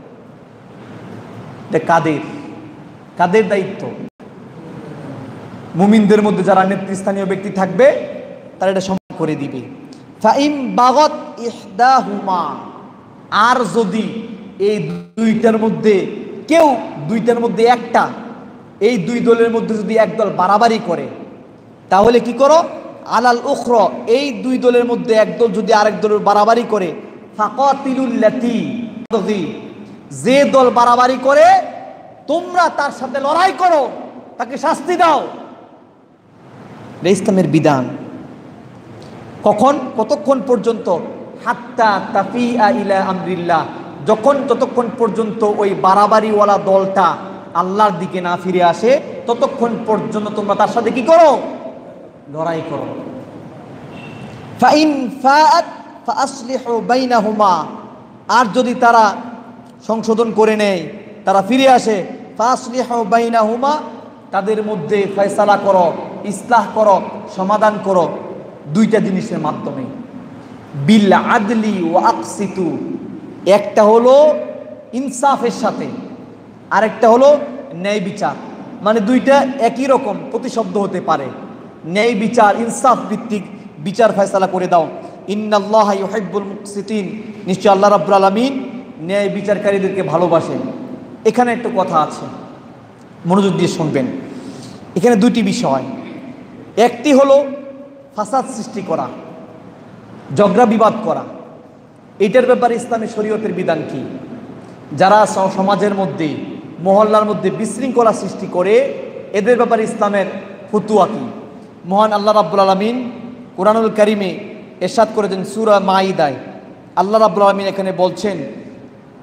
S1: কাদের দায়িত্ব? মুমিনদের মধ্যে যারা নেতৃস্থানীয় ব্যক্তি থাকবে তারা এটা সমাধান করে দিবে। ফাইম বাগত ইহদাহুমা, আর যদি এই দুইটার মধ্যে কেউ, দুইটার মধ্যে একটা, এই দুই দলের মধ্যে যদি একদল বাড়াবাড়ি করে, তাহলে কি করো? আলাল উখরা, এই দুই দলের মধ্যে একদল যদি আরেক দলের বাড়াবাড়ি করে, ফাকাতিলুল্লাতি, যে দল বাড়াবাড়ি করে তোমরা তার সাথে লড়াই করো, তাকে শাস্তি দাও। ইসলামের বিধান। কখন? কতক্ষণ পর্যন্ত? হাত্তা তাফিআ ইলা আমরিল্লাহ, যতক্ষণ পর্যন্ত ওই বাড়াবাড়িওয়ালা দলটা আল্লাহর দিকে না ফিরে আসে, ততক্ষণ পর্যন্ত তোমরা তার সাথে কি করো? লড়াই করো। ফাইন ফাআত ফাসলিহু বাইনাহুমা, আর যদি তারা সংশোধন করে নেয়, তারা ফিরে আসে, ফাসলিহু বাইনাহুমা, তাদের মধ্যে ফয়সালা করো, ইসলাহ করো, সমাধান করো দুইটা জিনিসের মাধ্যমে। বিল আদলি ওয়া আকসিতু, একটা হলো ইনসাফের সাথে, আরেকটা হলো ন্যায় বিচার। মানে দুইটা একই রকম প্রতিশব্দ হতে পারে। ন্যায় বিচার, ইনসাফ ভিত্তিক বিচার ফয়সালা করে দাও। ইন্নাল্লাহা ইউহিব্বুল মুকসিতিন, নিশ্চয় আল্লাহ রাব্বুল আলামিন ন্যায় বিচারকারীদেরকে ভালোবাসেন। এখানে একটা কথা আছে, মনোযোগ দিয়ে শুনবেন। এখানে দুটি বিষয়, একটি হলো ফাসাদ সৃষ্টি করা, ঝগড়া বিবাদ করা। এইটার ব্যাপারে ইসলামী শরীয়তের বিধান কি? যারা সমাজের মধ্যে, মহল্লার মধ্যে বিশৃঙ্খলা সৃষ্টি করে, এদের ব্যাপারে ইসলামের ফতুয়া কি? মহান আল্লাহ রাব্বুল আলামিন কুরআনুল কারীমে ইরশাদ করেছেন সূরা মাঈদায়। আল্লাহ রাব্বুল আলামিন এখানে বলছেন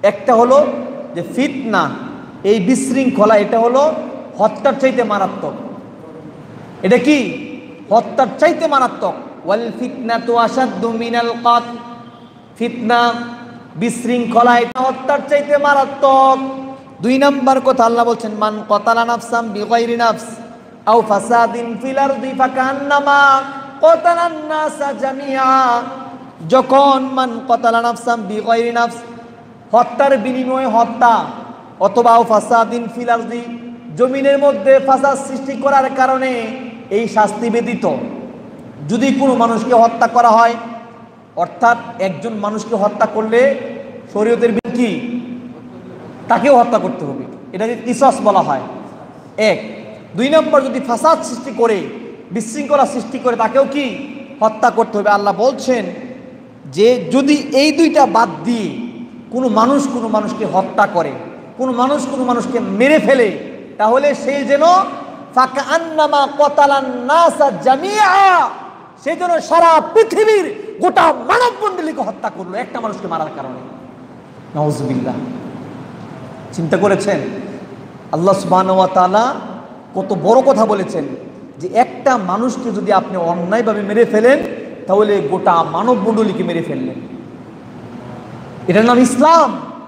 S1: একটা হলো যে ফিতনা, এই বিশৃঙ্খলা, এটা হলো হত্যার চাইতে মারাত্মক। এটা কি? হত্যার চাইতে মারাত্মক। ওয়াল ফিতনাতু আশাদ্দু মিনাল কাতল, ফিতনা বিশৃঙ্খলা এটা হত্যার চাইতে মারাত্মক। 2 নম্বর কথা আল্লাহ বলছেন, মান কতালা নাফসাম বিগাইরি নাফস আও ফাসাদিন ফিল আরদি ফাকান্নামা কতালান নাসা জামিআ। যখন মান কতালা নাফসাম বিগাইরি নাফস, হত্যার বিনিময়ে হত্যা, অথবা আও ফাসাদিন ফিল আরদি, জমিনের মধ্যে ফাসাদ সৃষ্টি করার কারণে এই শাস্তি ব্যতীত যদি কোনো মানুষকে হত্যা করা হয়, অর্থাৎ একজন মানুষকে হত্যা করলে শরীয়তের কি তাকেও হত্যা করতে হবে, এটাকে কিসাস বলা হয়। 1। 2 নম্বর, যদি ফাসাদ সৃষ্টি করে, বিশৃঙ্খলা সৃষ্টি করে, তাকেও কি হত্যা করতে হবে। আল্লাহ বলছেন যে যদি এই 2টা বাদ দিয়ে কোনো মানুষ কোনো মানুষকে হত্যা করে, কোনো মানুষ কোনো মানুষকে মেরে ফেলে, তাহলে সে যেন ফাকান্নামা কতালান নাসা জামিআ, সে যেন সারা পৃথিবীর গোটা মানব মণ্ডলীকে হত্যা করলো একটা মানুষকে মারার কারণে। নাউজুবিল্লাহ। চিন্তা করেছেন আল্লাহ সুবহানাহু ওয়া তাআলা কত বড় কথা বলেছেন যে একটা মানুষকে যদি আপনি অন্যায়ভাবে মেরে ফেলেন, তাহলে গোটা মানব মণ্ডলীকে মেরে ফেললেন। এটার নাম ইসলাম।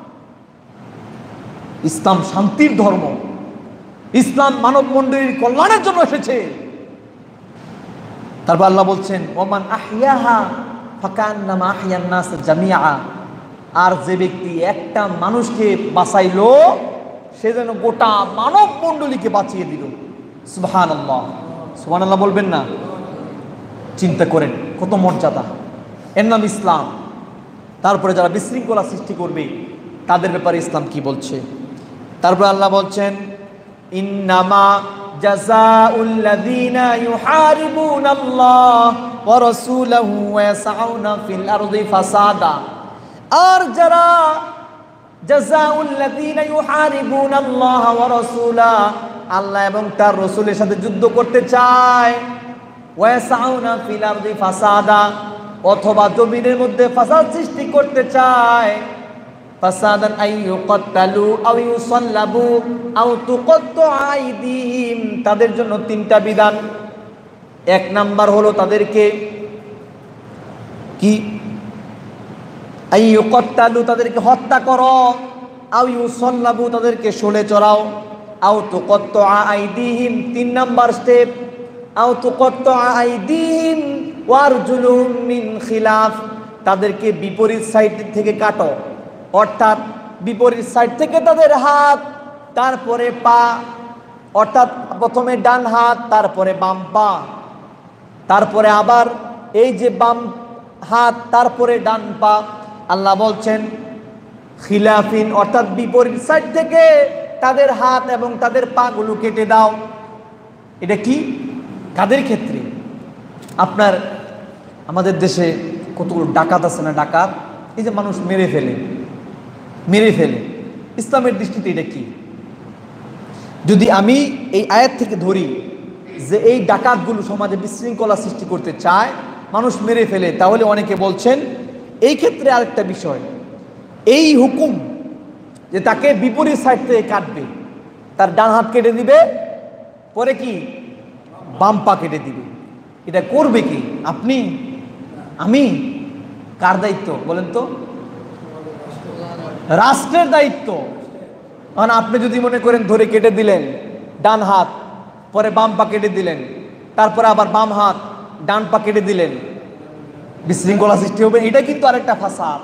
S1: ইসলাম শান্তির ধর্ম, ইসলাম মানব মণ্ডলীর কল্যাণের জন্য এসেছে। তারপর আল্লাহ বলছেন, ওমান আহইয়াহা ফাকান্নামা আহইয়ান নাস জামিআ, আর যে ব্যক্তি একটা মানুষকে বাঁচাইলো, সে যেন গোটা মানব মণ্ডলীকে বাঁচিয়ে দিল। সুবহানাল্লাহ, সুবহানাল্লাহ বলবেন না? চিন্তা করেন কত মর্যাদা, এর নাম ইসলাম। তারপরে যারা বিশৃঙ্খলা সৃষ্টি করবে তাদের ব্যাপারে ইসলাম কি বলছে? তারপরে আল্লাহ বলছেন, ইন্নামা জাযাউল লাযীনা ইউহারিবুনাল্লাহ ওয়া রাসূলাহু ওয়া ইয়াসআউনা ফিল আরদি ফাসাদা, আর যারা জাযাউল লাযীনা ইউহারিবুনাল্লাহ ওয়া রাসূলা, আল্লাহ এবং তার রাসূলের সাথে যুদ্ধ করতে চায়, ওয়া ইয়াসআউনা ফিল আরদি ফাসাদা, অথবা জমিনের মধ্যে ফাসাদ সৃষ্টি করতে চায়, ফাসাদান আইয়ুকাত্তালু আও ইউসাল্লাবু আও তুকাত্তু আইদিহিম, তাদের জন্য 3টা বিধান। 1 নাম্বার হলো তাদেরকে কি? আইয়ুকাত্তালু, তাদেরকে হত্যা করো, আও ইউসাল্লাবু, তাদেরকে শোলে চড়াও, আও তুকাত্তু আইদিহিম 3 নাম্বার স্টেপ, আও তুকাত্তু আইদিহিম ওয়া আরজুলুহুম মিন খিলাফ, তাদেরকে বিপরীত সাইড থেকে কাটো, অর্থাৎ বিপরীত সাইড থেকে তাদের হাত, তারপরে পা, অর্থাৎ প্রথমে ডান হাত, তারপরে বাম পা, তারপরে আবার এই যে বাম হাত, তারপরে ডান পা। আল্লাহ বলছেন খিলাফিন, অর্থাৎ বিপরীত সাইড থেকে তাদের হাত এবং তাদের পাগুলো কেটে দাও। এটা কি? কাদের ক্ষেত্রে? আপনার আমাদের দেশে কতগুলো ডাকাত আছে না, ডাকাত, এই যে মানুষ মেরে ফেলে, ইসলামের দৃষ্টিতে এটা কি? যদি আমি এই আয়াত থেকে ধরি যে এই ডাকাতগুলো সমাজে বিশৃঙ্খলা সৃষ্টি করতে চায়, মানুষ মেরে ফেলে, তাহলে অনেকে বলছেন এই ক্ষেত্রে আরেকটা বিষয়, এই হুকুম যে তাকে বিপরীত সাইড থেকে কাটবে, তার ডান হাত কেটে দিবে, পরে কি বাম পা কেটে দিবে, এটা করবে কি? আপনি, আমি? কার দায়িত্ব বলেন তো? রাষ্ট্রের দায়িত্ব। কারণ আপনি যদি মনে করেন ধরে কেটে দিলেন ডান হাত, পরে বাম পা কেটে দিলেন, তারপরে আবার বাম হাত ডান পা কেটে দিলেন, বিশৃঙ্খলা সৃষ্টি হবে। এটা কিন্তু আরেকটা ফাসাদ,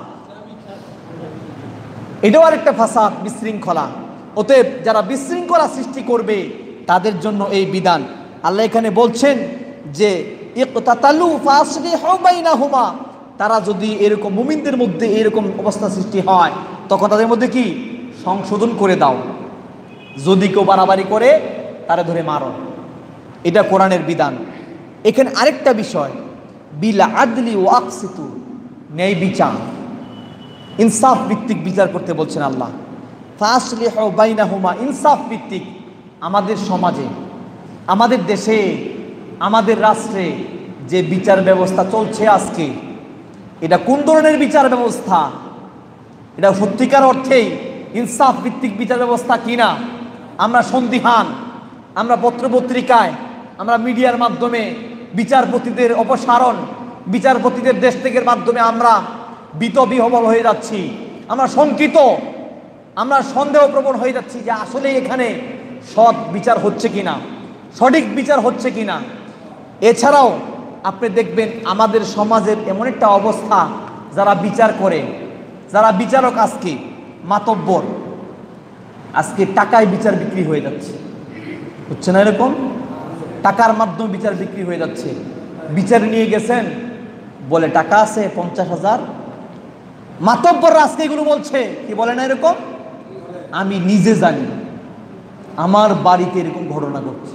S1: এটাও আরেকটা ফাসাদ, বিশৃঙ্খলা। অতএব যারা বিশৃঙ্খলা সৃষ্টি করবে তাদের জন্য এই বিধান। আল্লাহ এখানে বলছেন যে ইকতাতালু ফাসলিহু বাইনাহুমা, তারা যদি এরকম মুমিনদের মধ্যে এরকম অবস্থা সৃষ্টি হয়, তখন তাদের মধ্যে কি সংশোধন করে দাও। যদি কেউ বাড়াবাড়ি করে তারা ধরে মারো, এটা কোরআনের বিধান। এখানে আরেকটা বিষয়, বিল আদলি ওয়া আকসিতু, ন্যায় বিচার, ইনসাফ ভিত্তিক বিচার করতে বলছেন আল্লাহ। ফাসলিহু বাইনাহুমা, ইনসাফ ভিত্তিক। আমাদের সমাজে, আমাদের দেশে, আমাদের রাষ্ট্রে যে বিচার ব্যবস্থা চলছে আজকে, এটা কোন ধরনের বিচার ব্যবস্থা? এটা সত্যিকার অর্থেই ইনসাফ ভিত্তিক বিচার ব্যবস্থা কিনা আমরা সন্দিহান। আমরা পত্রপত্রিকায়, আমরা মিডিয়ার মাধ্যমে বিচারপতিদের অপসারণ, বিচারপতিদের দেশ থেকে মাধ্যমে আমরা বিহবল হয়ে যাচ্ছি, আমরা শঙ্কিত, আমরা সন্দেহপ্রবণ হয়ে যাচ্ছি যে আসলে এখানে সৎ বিচার হচ্ছে কিনা, সঠিক বিচার হচ্ছে কিনা। এছাড়াও আপনি দেখবেন আমাদের সমাজের এমন একটা অবস্থা, যারা বিচার করে, যারা বিচারক আজকে মাতব্বর, আজকে টাকায় বিচার বিক্রি হয়ে যাচ্ছে, হচ্ছে না এরকম? টাকার মাধ্যমে বিচার বিক্রি হয়ে যাচ্ছে। বিচার নিয়ে গেছেন, বলে টাকা আছে 50,000। মাতব্বর আজকে এগুলো বলছে, কি বলে না এরকম? আমি নিজে জানি, আমার বাড়িতে এরকম ঘটনা ঘটছে।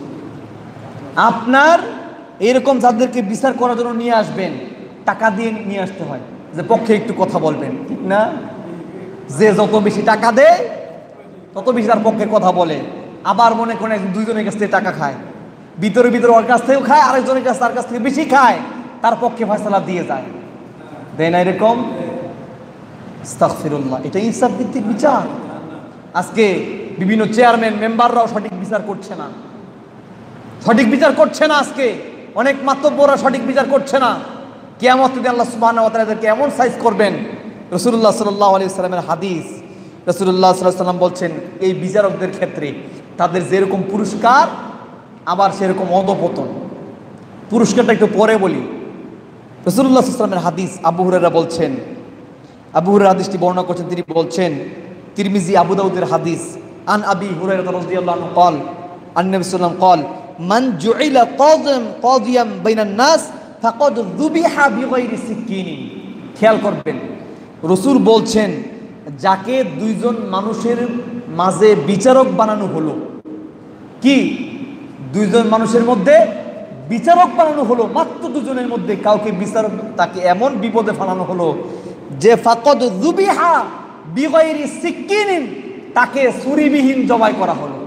S1: আপনার এরকম যাদেরকে বিচার করার জন্য নিয়ে আসবেন, টাকা দিয়ে নিয়ে আসতে হয়, যে পক্ষে একটু কথা বলবেন, ঠিক না? যে যত বেশি টাকা দেয় তত বেশি তার পক্ষে কথা বলে। আবার মনে করেন দুইজনের কাছ থেকে টাকা খায়, ভিতরে ভিতরে ওর কাছ থেকেও খায়, আরেকজনের কাছে তার কাছ থেকে বেশি খায়, তার পক্ষে ফয়সালা দিয়ে যায়, দেয় না এরকম? আস্তাগফিরুল্লাহ। এটা ইনসাফ ভিত্তিক বিচার। আজকে বিভিন্ন চেয়ারম্যান মেম্বাররাও সঠিক বিচার করছে না, সঠিক বিচার করছে না। আজকে অনেক মাতব্বররা সঠিক বিচার করছে না। কিয়ামত দিন আল্লাহ সুবহানাহু ওয়া তাআলা এদেরকে এমন সাইজ করবেন। রাসূলুল্লাহ সাল্লাল্লাহু আলাইহি ওয়াসাল্লামের হাদিস, রাসূলুল্লাহ সাল্লাল্লাহু আলাইহি ওয়াসাল্লাম বলছেন, এই বিচারকদের ক্ষেত্রে তাদের যেরকম পুরস্কার, আবার সেরকম অধপতন। পুরস্কারটা একটু পরে বলি। রাসূলুল্লাহ সাল্লাল্লাহু আলাইহি ওয়াসাল্লামের হাদিস, আবু হুরায়রা বলছেন, আবু হুরায়রা হাদিসটি বর্ণনা করছেন, তিনি বলছেন, তিরমিজি, আবু দাউদের হাদিস, আন আবি হুরায়রা রাদিয়াল্লাহু আনহু قال النبي صلى الله عليه وسلم قال من جعل قاضيا بين الناس فقد ذبح بغير سكين। খেয়াল করবেন, রাসূল বলছেন, যাকে দুইজন মানুষের মাঝে বিচারক বানানো হলো, কি দুইজন মানুষের মধ্যে বিচারক বানানো হলো, মাত্র দুজনের মধ্যে কাউকে বিচারক, তাকে এমন বিপদে ফেলানো হলো যে ফাকদ যুবিহা বিগাইরি সিকিনিন, তাকে ছুরিবিহীন জবাই করা হলো।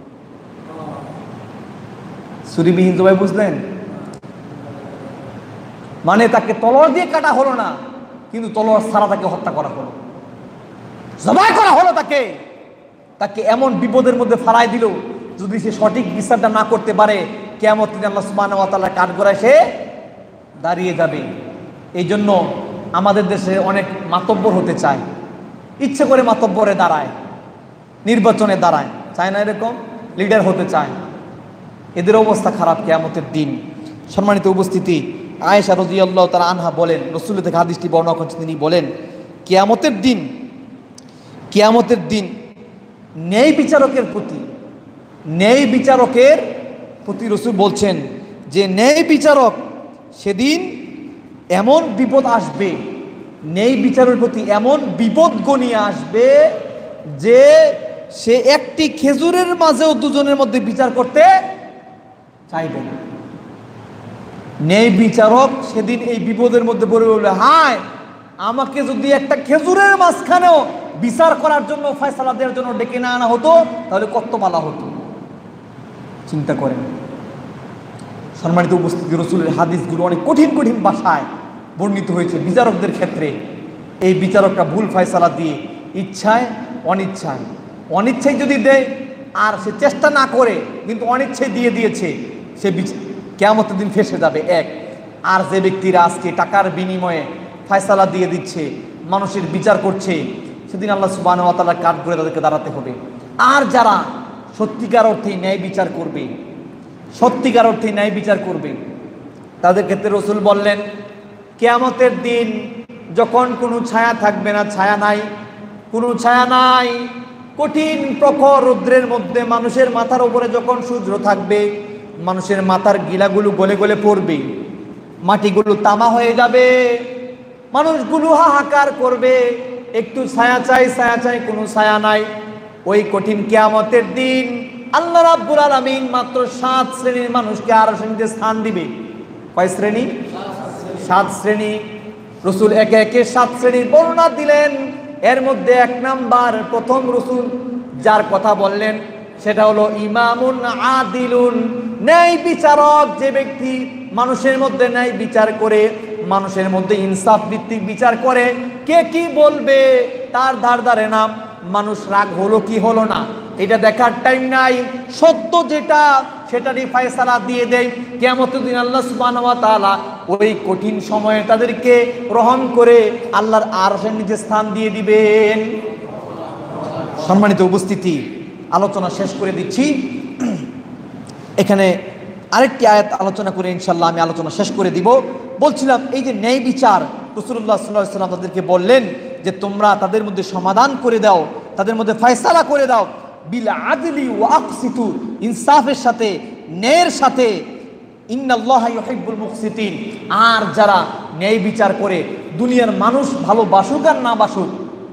S1: ছুরিবিহীন জবাই বুঝলেন? মানে তাকে তলোয়ার দিয়ে কাটা হলো না, কিন্তু তলোয়ার ছাড়া তাকে হত্যা করা হলো, জবাই করা হলো তাকে। তাকে এমন বিপদের মধ্যে ফেলাই দিল, যদি সে সঠিক বিচারটা না করতে পারে, কিয়ামত দিন আল্লাহ সুবহানাহু ওয়া তাআলার কাঠগড়ায় সে দাঁড়িয়ে যাবে। এই জন্য আমাদের দেশে অনেক মাতব্বর হতে চায়, ইচ্ছে করে মাতব্বরে দাঁড়ায়, নির্বাচনে দাঁড়ায়, চায় না এরকম লিডার হতে চায়। এদের অবস্থা খারাপ কিয়ামতের দিন। সম্মানিত উপস্থিতি, আয়েশা রাদিয়াল্লাহু তাআলা আনহা বলেন, রাসূল থেকে হাদিসটি বর্ণনা করেছেন, তিনি বলেন, কিয়ামতের দিন ন্যায় বিচারকের প্রতি রাসূল বলছেন যে ন্যায় বিচারক সেদিন এমন বিপদ আসবে, ন্যায় বিচারের প্রতি এমন বিপদ গনিয়ে আসবে যে সে একটি খেজুরের মাঝেও দুজনের মধ্যে বিচার করতে চাইবে না। ন্যায় বিচারক সেদিন এই বিপদের মধ্যে পড়ে বলবে, হায়, আমাকে যদি একটা খেজুরের মাঝখানেও বিচার করার জন্য, ফয়সালা দেওয়ার জন্য ডেকে না আনা হতো, তাহলে কত ভালো হতো। চিন্তা করেন। সম্মানিত উপস্থিতি, রাসূলের হাদিসগুলো অনেক কঠিন কঠিন ভাষায় বর্ণিত হয়েছে বিচারকদের ক্ষেত্রে। এই বিচারকরা ভুল ফয়সালা দিয়ে ইচ্ছায় অনিচ্ছায় যদি দেয়, আর সে চেষ্টা না করে কিন্তু অনিচ্ছায় দিয়ে দিয়েছে, সে কিয়ামতের দিন ফেঁসে যাবে। এক, আর যে ব্যক্তিরা আজকে টাকার বিনিময়ে ফয়সালা দিয়ে দিচ্ছে, মানুষের বিচার করছে, সেদিন আল্লাহ সুবহানাহু ওয়া তাআলার কাঠগড়ায় তাদেরকে দাঁড়াতে হবে। আর যারা সত্যিকার অর্থে ন্যায় বিচার করবে, তাদের ক্ষেত্রে রাসূল বললেন, কিয়ামতের দিন যখন কোনো ছায়া থাকবে না, কোনো ছায়া নাই, কঠিন প্রখর রৌদ্রের মধ্যে মানুষের মাথার উপরে যখন সূর্য থাকবে, মানুষের মাথার গিলাগুলো গলে গলে পড়বে, মাটিগুলো তামা হয়ে যাবে, মানুষগুলো হাহাকার করবে, একটু ছায়া চাই, কোনো ছায়া নাই। ওই কঠিন কিয়ামতের দিন আল্লাহ রাব্বুল আলামিন মাত্র 7 শ্রেণীর মানুষকে আরশের স্থান দিবে। কয় শ্রেণী? 7 শ্রেণী। রাসূল একে একে 7 শ্রেণীর বর্ণনা দিলেন। এর মধ্যে 1 নাম্বার, প্রথম রাসূল যার কথা বললেন সেটা হলো ইমামুন আদিলুন, ন্যায় বিচারক। যে ব্যক্তি মানুষের মধ্যে ন্যায় বিচার করে, মানুষের মধ্যে ইনসাফ ভিত্তিক বিচার করে, কে কি বলবে তার ধার ধারে না। মানুষ রাগ হলো কি হলো না এটা দেখার টাইম নাই। সত্য যেটা সেটারই ফয়সালা দিয়ে দেয়। কিয়ামতের দিন আল্লাহ সুবহানাহু ওয়া তাআলা ওই কঠিন সময়ে তাদেরকে রহম করে আল্লাহর আরশের নিচে স্থান দিয়ে দিবেন। সম্মানিত উপস্থিতি, আলোচনা শেষ করে দিচ্ছি। এখানে আরেকটি আয়াত আলোচনা করে ইনশাআল্লাহ আমি আলোচনা শেষ করে দিব। বলছিলাম এই যে ন্যায় বিচার, রাসূলুল্লাহ সাল্লাল্লাহু আলাইহি ওয়াসাল্লাম তাদেরকে বললেন যে তোমরা তাদের মধ্যে সমাধান করে দাও, তাদের মধ্যে ফয়সালা করে দাও। বিল আদলি ওয়া আকসিতু, ইনসাফের সাথে, ন্যায়ের সাথে। ইন্নাল্লাহা ইউহিব্বুল মুকসিতিন, আর যারা ন্যায় বিচার করে, দুনিয়ার মানুষ ভালোবাসুক আর না বাসুক,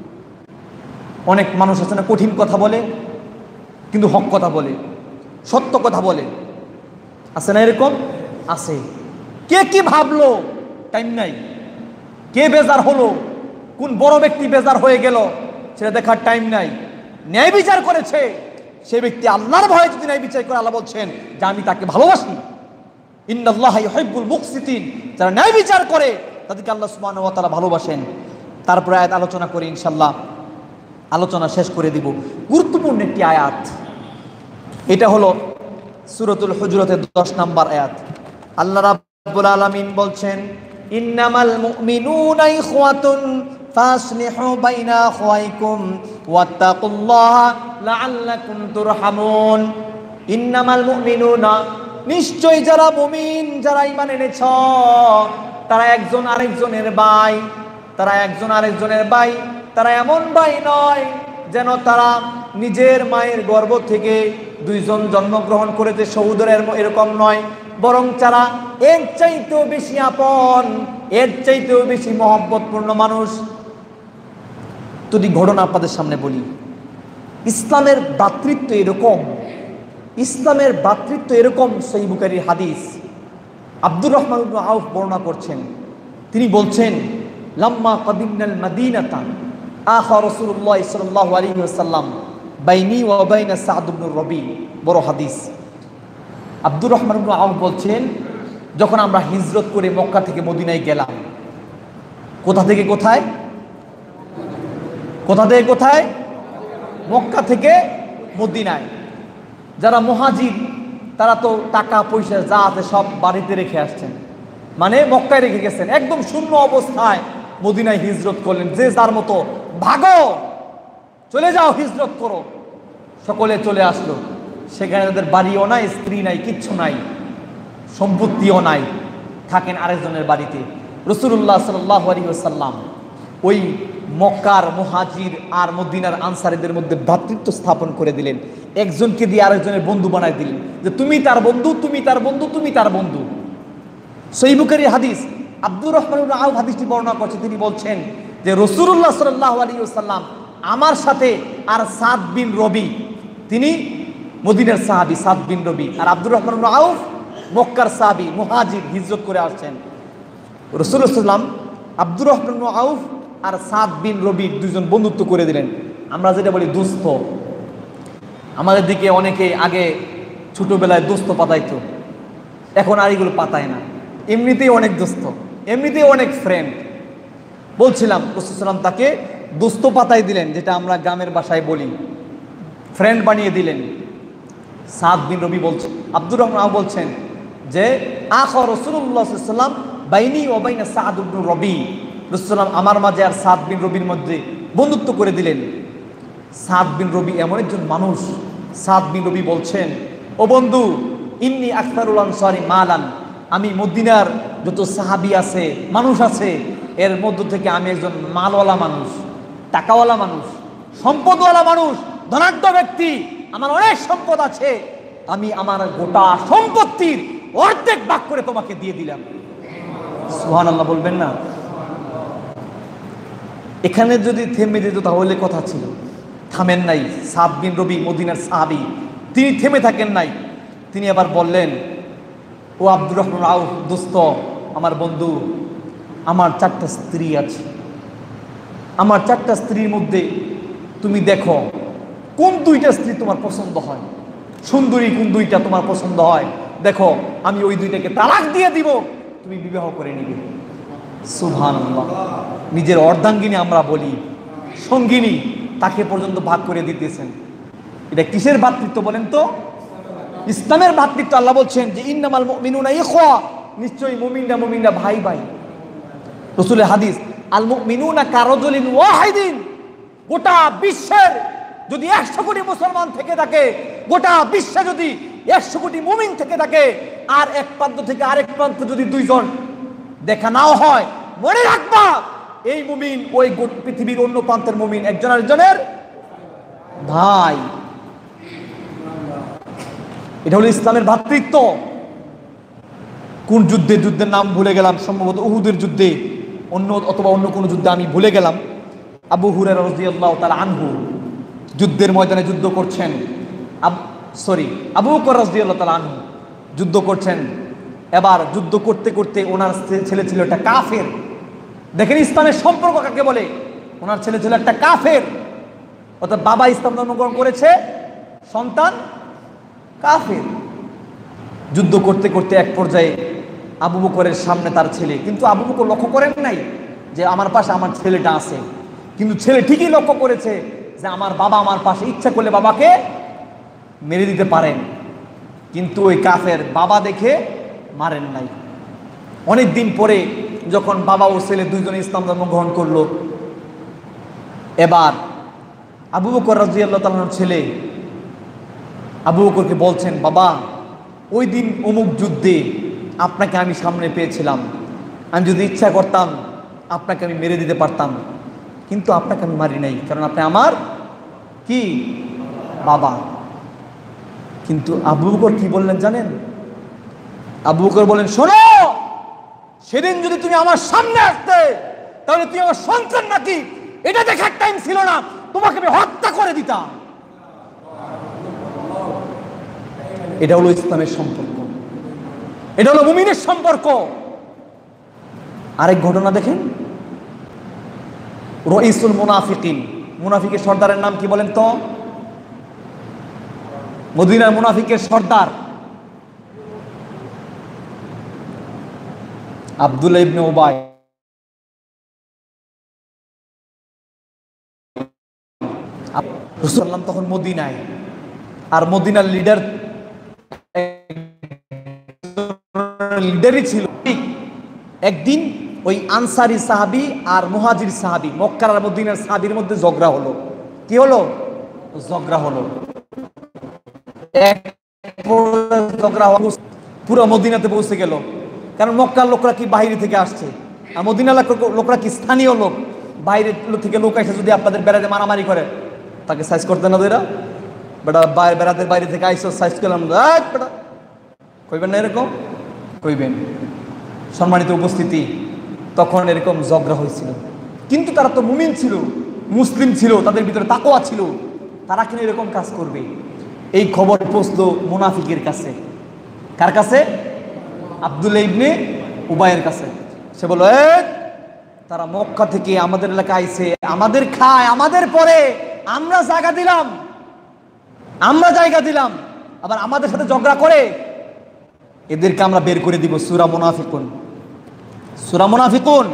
S1: অনেক মানুষ আছে না কঠিন কথা বলে কিন্তু হক কথা বলে, সত্য কথা বলে, আছে না এরকম? আছে। কে কি ভাবলো টাইম নাই, কে বেজার হলো, কোন বড় ব্যক্তি বেজার হয়ে গেল সেটা দেখার টাইম নাই। ন্যায় বিচার করেছে সেই ব্যক্তি আল্লাহর ভয়ে যদি ন্যায় বিচার করে, আল্লাহ বলছেন যে আমি তাকে ভালোবাসি। ইন্নাল্লাহা ইউহিব্বুল মুকসিতিন, যারা ন্যায় বিচার করে তাদেরকে আল্লাহ সুবহানাহু ওয়া তাআলা ভালোবাসেন। তারপরে আয়াত আলোচনা করে ইনশাআল্লাহ আলোচনা শেষ করে দিব। গুরুত্বপূর্ণ একটি আয়াত, এটা হলো সূরাতুল হুজুরাতের 10 নম্বর আয়াত। আল্লাহ রাব্বুল আলামিন বলছেন ইন্নামাল মুমিনুনা ইখওয়াতুন ফাসলিহু বাইনা আখওয়াইকুম ওয়াত্তাকুল্লাহা লাআল্লাকুম তুরহামুন। ইন্নামাল মুমিনুনা, নিশ্চয় যারা মুমিন, যারা ঈমান এনেছ, তারা একজন আরেকজনের ভাই, তারা একজন আরেকজনের ভাই। তারা এমন ভাই নয় যেন তারা নিজের মায়ের গর্ভ থেকে দুইজন জন্মগ্রহণ করেছে সহোদরের, এরকম নয়। বরং তারা এর চাইতেও বেশি আপন, এর চাইতেও বেশি মহব্বতপূর্ণ মানুষ। যদি ঘটনা আপনাদের সামনে বলি, ইসলামের ভ্রাতৃত্ব এরকম, ইসলামের ভ্রাতৃত্ব এরকম। সহিহ বুখারীর হাদিস, আব্দুর রহমান ইবনে আউফ বর্ণনা করছেন। তিনি বলছেন লাম্মা কাদিমনাল মাদিনাতা আখা রাসূলুল্লাহ সাল্লাল্লাহু আলাইহি ওয়াসাল্লাম বাইনি ওয়া বাইনা সাদ ইবনে রবি। বড় হাদিস। আব্দুর রহমান ইবনে আউফ বলছেন যখন আমরা হিজরত করে মক্কা থেকে মদিনায় গেলাম, কোথা থেকে কোথায়, কোথা থেকে কোথায়? মক্কা থেকে মদিনায়। যারা মুহাজির তারা তো টাকা পয়সা যা আছে সব বাড়িতে রেখে আসছেন, মানে মক্কায় রেখে গেছেন। একদম শূন্য অবস্থায় মদিনায় হিজরত করলেন। যে যার মতো ভাগো, চলে যাও, হিজরত করো। সকলে চলে আসলো। সেখানে তাদের বাড়িও নাই, স্ত্রী নাই, কিচ্ছু নাই, সম্পত্তিও নাই, থাকেন আরেকজনের বাড়িতে। রাসূলুল্লাহ সাল্লাল্লাহু আলাইহি ওয়াসাল্লাম ওই মক্কার মুহাজির আর মদিনার আনসারীদের মধ্যে ভ্রাতৃত্ব স্থাপন করে দিলেন। একজনকে দিয়ে আরেকজনের বন্ধু বানায় দিলেন, যে তুমি তার বন্ধু, তুমি তার বন্ধু, তুমি তার বন্ধু। সহিহ বুখারীর হাদিস, আব্দুর রহমান ইবনে আউফ হাদিসটি বর্ণনা করছে। তিনি বলছেন যে রাসূলুল্লাহ সাল্লাল্লাহু আলাইহি ওয়াসাল্লাম আমার সাথে আর সাদ বিন রবি, তিনি মদিনার সাহাবী সাদ বিন রবি, আর আব্দুর রহমান ইবনে আউফ মক্কার সাহাবী মুহাজির, হিজরত করে আসছেন। রাসূলুল্লাহ সাল্লাল্লাহু আলাইহি ওয়াসাল্লাম আব্দুর রহমান ইবনে আউফ আর সাদ বিন রবি দুইজন বন্ধুত্ব করে দিলেন। আমরা যেটা বলি দোস্ত, আমাদের দিকে অনেকে আগে ছোটবেলায় দোস্ত পাতাইতো, এখন আর এগুলো পাতায় না। এমনিতেই অনেক দোস্ত, এমনিতেই অনেক ফ্রেন্ড। বলছিলাম রাসূলুল্লাহ সাল্লাম তাকে দোস্ত পাতাই দিলেন, যেটা আমরা গ্রামের ভাষায় বলি, ফ্রেন্ড বানিয়ে দিলেন। সাদ বিন রবি বলছেন, আব্দুর রহমান বলছেন যে আখা রাসূলুল্লাহ সাল্লাল্লাহু আলাইহি ওয়াসাল্লাম বাইনি ওয়া বাইনা সাদ ইবনে রবি, রাসূলুল্লাহ আমার মাঝে আর সাদ বিন রবির মধ্যে বন্ধুত্ব করে দিলেন। সাদ বিন রবি এমন একজন মানুষ, সাদ বিন রবি বলছেন ও বন্ধু, ইন্নী আকসারুল আনসারি মালান, আমি মদিনার যত সাহাবী আছে, মানুষ আছে, এর মধ্য থেকে আমি একজন মালওয়ালা মানুষ, টাকাওয়ালা মানুষ, সম্পদওয়ালা মানুষ, ধনাঢ্য ব্যক্তি, আমার অনেক সম্পদ আছে, আমি আমার গোটা সম্পত্তির অর্ধেক ভাগ করে তোমাকে দিয়ে দিলাম। সুবহানাল্লাহ বলবেন না? এখানে যদি থেমে যেত তাহলে কথা ছিল, থামেন নাই। সাদ বিন রবি মদিনার সাহাবী, তিনি থেমে থাকেন নাই। তিনি আবার বললেন, ও আব্দুর রহমান আউফ, দোস্ত, আমার বন্ধু, আমার 4টা স্ত্রী আছে, আমার 4টা স্ত্রীর মধ্যে তুমি দেখো কোন 2টা স্ত্রী তোমার পছন্দ হয়, সুন্দরী কোন 2টা তোমার পছন্দ হয়, দেখো আমি ওই 2টাকে তালাক দিয়ে দিব, তুমি বিবাহ করে নিবে। সুবহানাল্লাহ। নিজের অর্ধাঙ্গিনী আমরা বলি, সঙ্গিনী তাকে পর্যন্ত ভাগ করে দিতেছেন। এটা কিসের ভ্রাতৃত্ব বলেন তো? ইসলামের ভ্রাতৃত্ব। আল্লাহ বলছেন যে ইন্নামাল মুমিনুনা ইখওয়া, নিশ্চয়ই মুমিনরা ভাই ভাই। রাসূলের হাদিস, আল মুমিনুনা কারাজুলিন ওয়াহিদিন। গোটা বিশ্বের যদি 100 কোটি মুসলমান থেকে থাকে, গোটা বিশ্বে যদি 100 কোটি মুমিন থেকে থাকে, আর এক প্রান্ত থেকে আরেক প্রান্ত যদি দুইজন দেখা নাও হয়, মনে রাখবা এই মুমিন ওই পৃথিবীর অন্য প্রান্তের মুমিন একজন আরেকজনের ভাই। এটা হলো ইসলামের ভ্রাতৃত্ব। কোন যুদ্ধের নাম ভুলে গেলাম, সম্ভবত উহুদের যুদ্ধে, অথবা অন্য কোনো যুদ্ধে আমি ভুলে গেলাম। আবু হুরায়রা রাদিয়াল্লাহু তাআলা আনহু যুদ্ধের ময়দানে যুদ্ধ করছেন। আবু বকর রাদিয়াল্লাহু তাআলা আনহু যুদ্ধ করছেন। এবার যুদ্ধ করতে করতে ওনার ছেলে ছিল একটা কাফের। দেখেন ইসলামের সম্পর্ক কাকে বলে। ওনার ছেলে ছিল একটা কাফের, অর্থাৎ বাবা ইসলাম ধর্ম গ্রহণ করেছে, সন্তান কাফের। যুদ্ধ করতে করতে এক পর্যায়ে আবু বকরের সামনে তার ছেলে, কিন্তু আবু বকর লক্ষ্য করেন নাই যে আমার পাশে আমার ছেলেটা আছে, কিন্তু ছেলে ঠিকই লক্ষ্য করেছে যে আমার বাবা আমার পাশে, ইচ্ছা করলে বাবাকে মেরে দিতে পারেন, কিন্তু ওই কাফের বাবা দেখে মারেন নাই। অনেক দিন পরে যখন বাবা ও ছেলে দুইজনে ইসলাম ধর্ম গ্রহণ করলো, এবার আবু বকর রাদিয়াল্লাহু তাআলার ছেলে আবু বকরকে বলছেন, বাবা ওই দিন অমুক যুদ্ধে আপনাকে আমি সামনে পেয়েছিলাম, আমি যদি ইচ্ছা করতাম আপনাকে আমি মেরে দিতে পারতাম, কিন্তু আপনাকে আমি মারি নাই, কারণ আপনি আমার কি বাবা। কিন্তু আবু বকর কি বললেন জানেন? আবু বকর বলেন, শোনো, সেদিন যদি তুমি আমার সামনে আসতে, তাহলে তুমি আমার সন্তান নাকি এটা দেখার টাইম ছিল না, তোমাকে আমি হত্যা করে দিতাম। এটা হলো ইসলামের সম্পর্ক, এটা হলো মুমিনের সম্পর্ক। আরেক ঘটনা দেখেন, রইসুল মুনাফিকিন, মুনাফিকের সর্দারের নাম কি বলেন তো? মদিনার মুনাফিকের সর্দার আব্দুল্লাহ ইবনে উবাই। রাসূলুল্লাহ তখন মদিনায়, আর মদিনার লিডারই ছিল। একদিন ওই আনসারি সাহাবী আর মুহাজির সাহাবী, মক্কার আর মদিনার সাহাবীর মধ্যে ঝগড়া হলো। কি হলো? ঝগড়া হলো। পুরো মদিনাতে পৌঁছে গেল, কারণ মক্কার লোকরা কি বাইরে থেকে আসছে, আর মদিনার লোকরা কি স্থানীয় লোক। বাইরে থেকে লোক এসে যদি আপনাদের বেড়াতে মারামারি করে, তাকে সাইজ করতে না দেরা, বেটা বেড়াতে বাইরে থেকে আইসো সাইজ করলাম, বেটা কইবেন না এরকম? কইবেন। সম্মানিত উপস্থিতি, তখন এরকম ঝগড়া হয়েছিল, কিন্তু তারা তো মুমিন ছিল, মুসলিম ছিল, তাদের ভিতরে তাকওয়া ছিল, তারা কেন এরকম কাজ করবে? এই খবর পৌঁছলো মুনাফিকের কাছে। কার কাছে? আব্দুল্লাহ ইবনে উবাইয়ের কাছে। সে বলল, তারা মক্কা থেকে আমাদের এলাকায় আইছে, আমাদের খায়, আমাদের পরে, আমরা জায়গা দিলাম, আবার আমাদের সাথে ঝগড়া করে, এদেরকে আমরা বের করে দিব। সূরা মুনাফিকুন, সূরা মুনাফিকুন।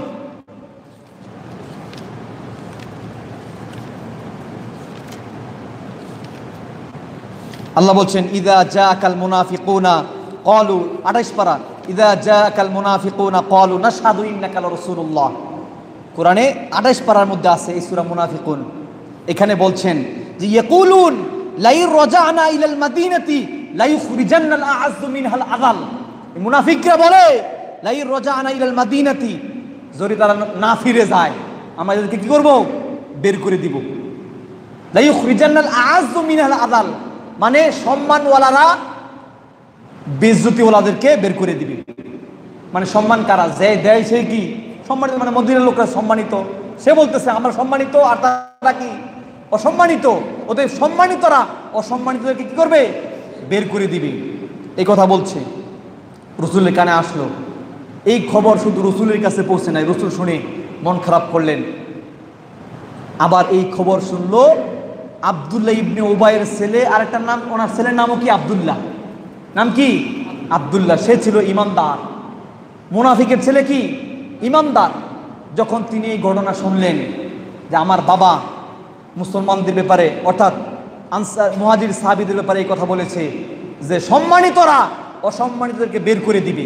S1: আল্লাহ বলছেন, ইযা জাআকাল মুনাফিকুনা ক্বালু, 28 পারা, ইযা জাআকাল মুনাফিকুনা ক্বালু নাশহাদু ইন্নাকা রাসূলুল্লাহ। কোরআনে 28 পারার মধ্যে আছে এই সূরা মুনাফিকুন। এখানে বলছেন যে ইয়াকুলুন লাইর রাজানা ইলাল মাদিনাতি লা ইখরিজান্নাল আ'আযযু মিনহাল আযাল। মুনাফিকরা বলে, লাইর রাজানা ইলাল মাদিনাতি, যদি তারা না ফিরে যায় আমরা এদেরকে কি করব? বের করে দিব। লা ইখরিজান্নাল আ'আযযু মিনহাল আযাল, মানে সম্মানওয়ালারা বেইজ্জতিওয়ালাদেরকে বের করে দিবে। মানে সম্মান কারা যে দেয় সে কি সম্মানিত, মানে মদিনার লোকরা সম্মানিত, সে বলতেছে আমরা সম্মানিত, আর তারা কি অসম্মানিত। ওদের সম্মানিতরা অসম্মানিতদেরকে কি করবে? বের করে দিবে। এই কথা বলছে, রসুলের কানে আসলো। এই খবর শুধু রসুলের কাছে পৌঁছে নাই, রসুল শুনে মন খারাপ করলেন। আবার এই খবর শুনলো আব্দুল্লাহ ইবনে উবাইয়ের ছেলে, আরেকটা নাম, ওনার ছেলের নামও কি? আব্দুল্লাহ। নাম কি? আব্দুল্লাহ। সে ছিল ইমানদার। মুনাফিকের ছেলে কি? ইমানদার। যখন তিনি এই ঘটনা শুনলেন যে আমার বাবা মুসলমানদের ব্যাপারে অর্থাৎ আনসার মুহাজির সাহাবীদের ব্যাপারে এই কথা বলেছে যে সম্মানিতরা অসম্মানিতদেরকে বের করে দিবে।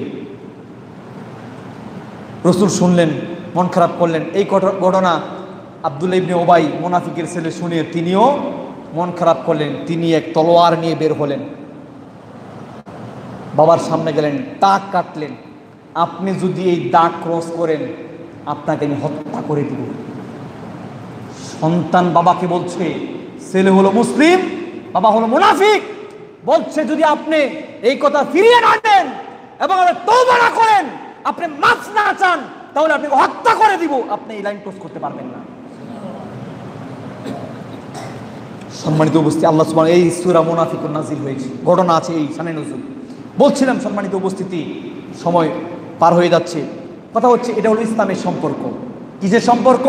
S1: রাসূল শুনলেন, মন খারাপ করলেন। এই ঘটনা আব্দুল্লাহ ইবনে উবাই মুনাফিকের ছেলে শুনে তিনিও মন খারাপ করলেন। তিনি এক তলোয়ার নিয়ে বের হলেন, বাবার সামনে গেলেন, দাগ কাটলেন। আপনি যদি এই দাগ ক্রস করেন আপনাকে আমি হত্যা করে দিব। সন্তান বাবাকে বলছে, ছেলে হলো মুসলিম, বাবা হলো মুনাফিক, বলছে যদি আপনি এই কথা ফিরিয়ে না দেন এবং তওবা না করেন, আপনি মাফ না চান, তাহলে আপনাকে হত্যা করে দিব। আপনি এই লাইন ক্রস করতে পারবেন না। সম্মানিত উপস্থিতি, আল্লাহ সুবহানাহু এই সূরা মুনাফিকুন নাযিল হয়েছে, ঘটনা আছে এই শানে নজুল। বলছিলাম সম্মানিত উপস্থিতি, সময় পার হয়ে যাচ্ছে। কথা হচ্ছে এটা হলো ইসলামের সম্পর্ক। কিসের সম্পর্ক?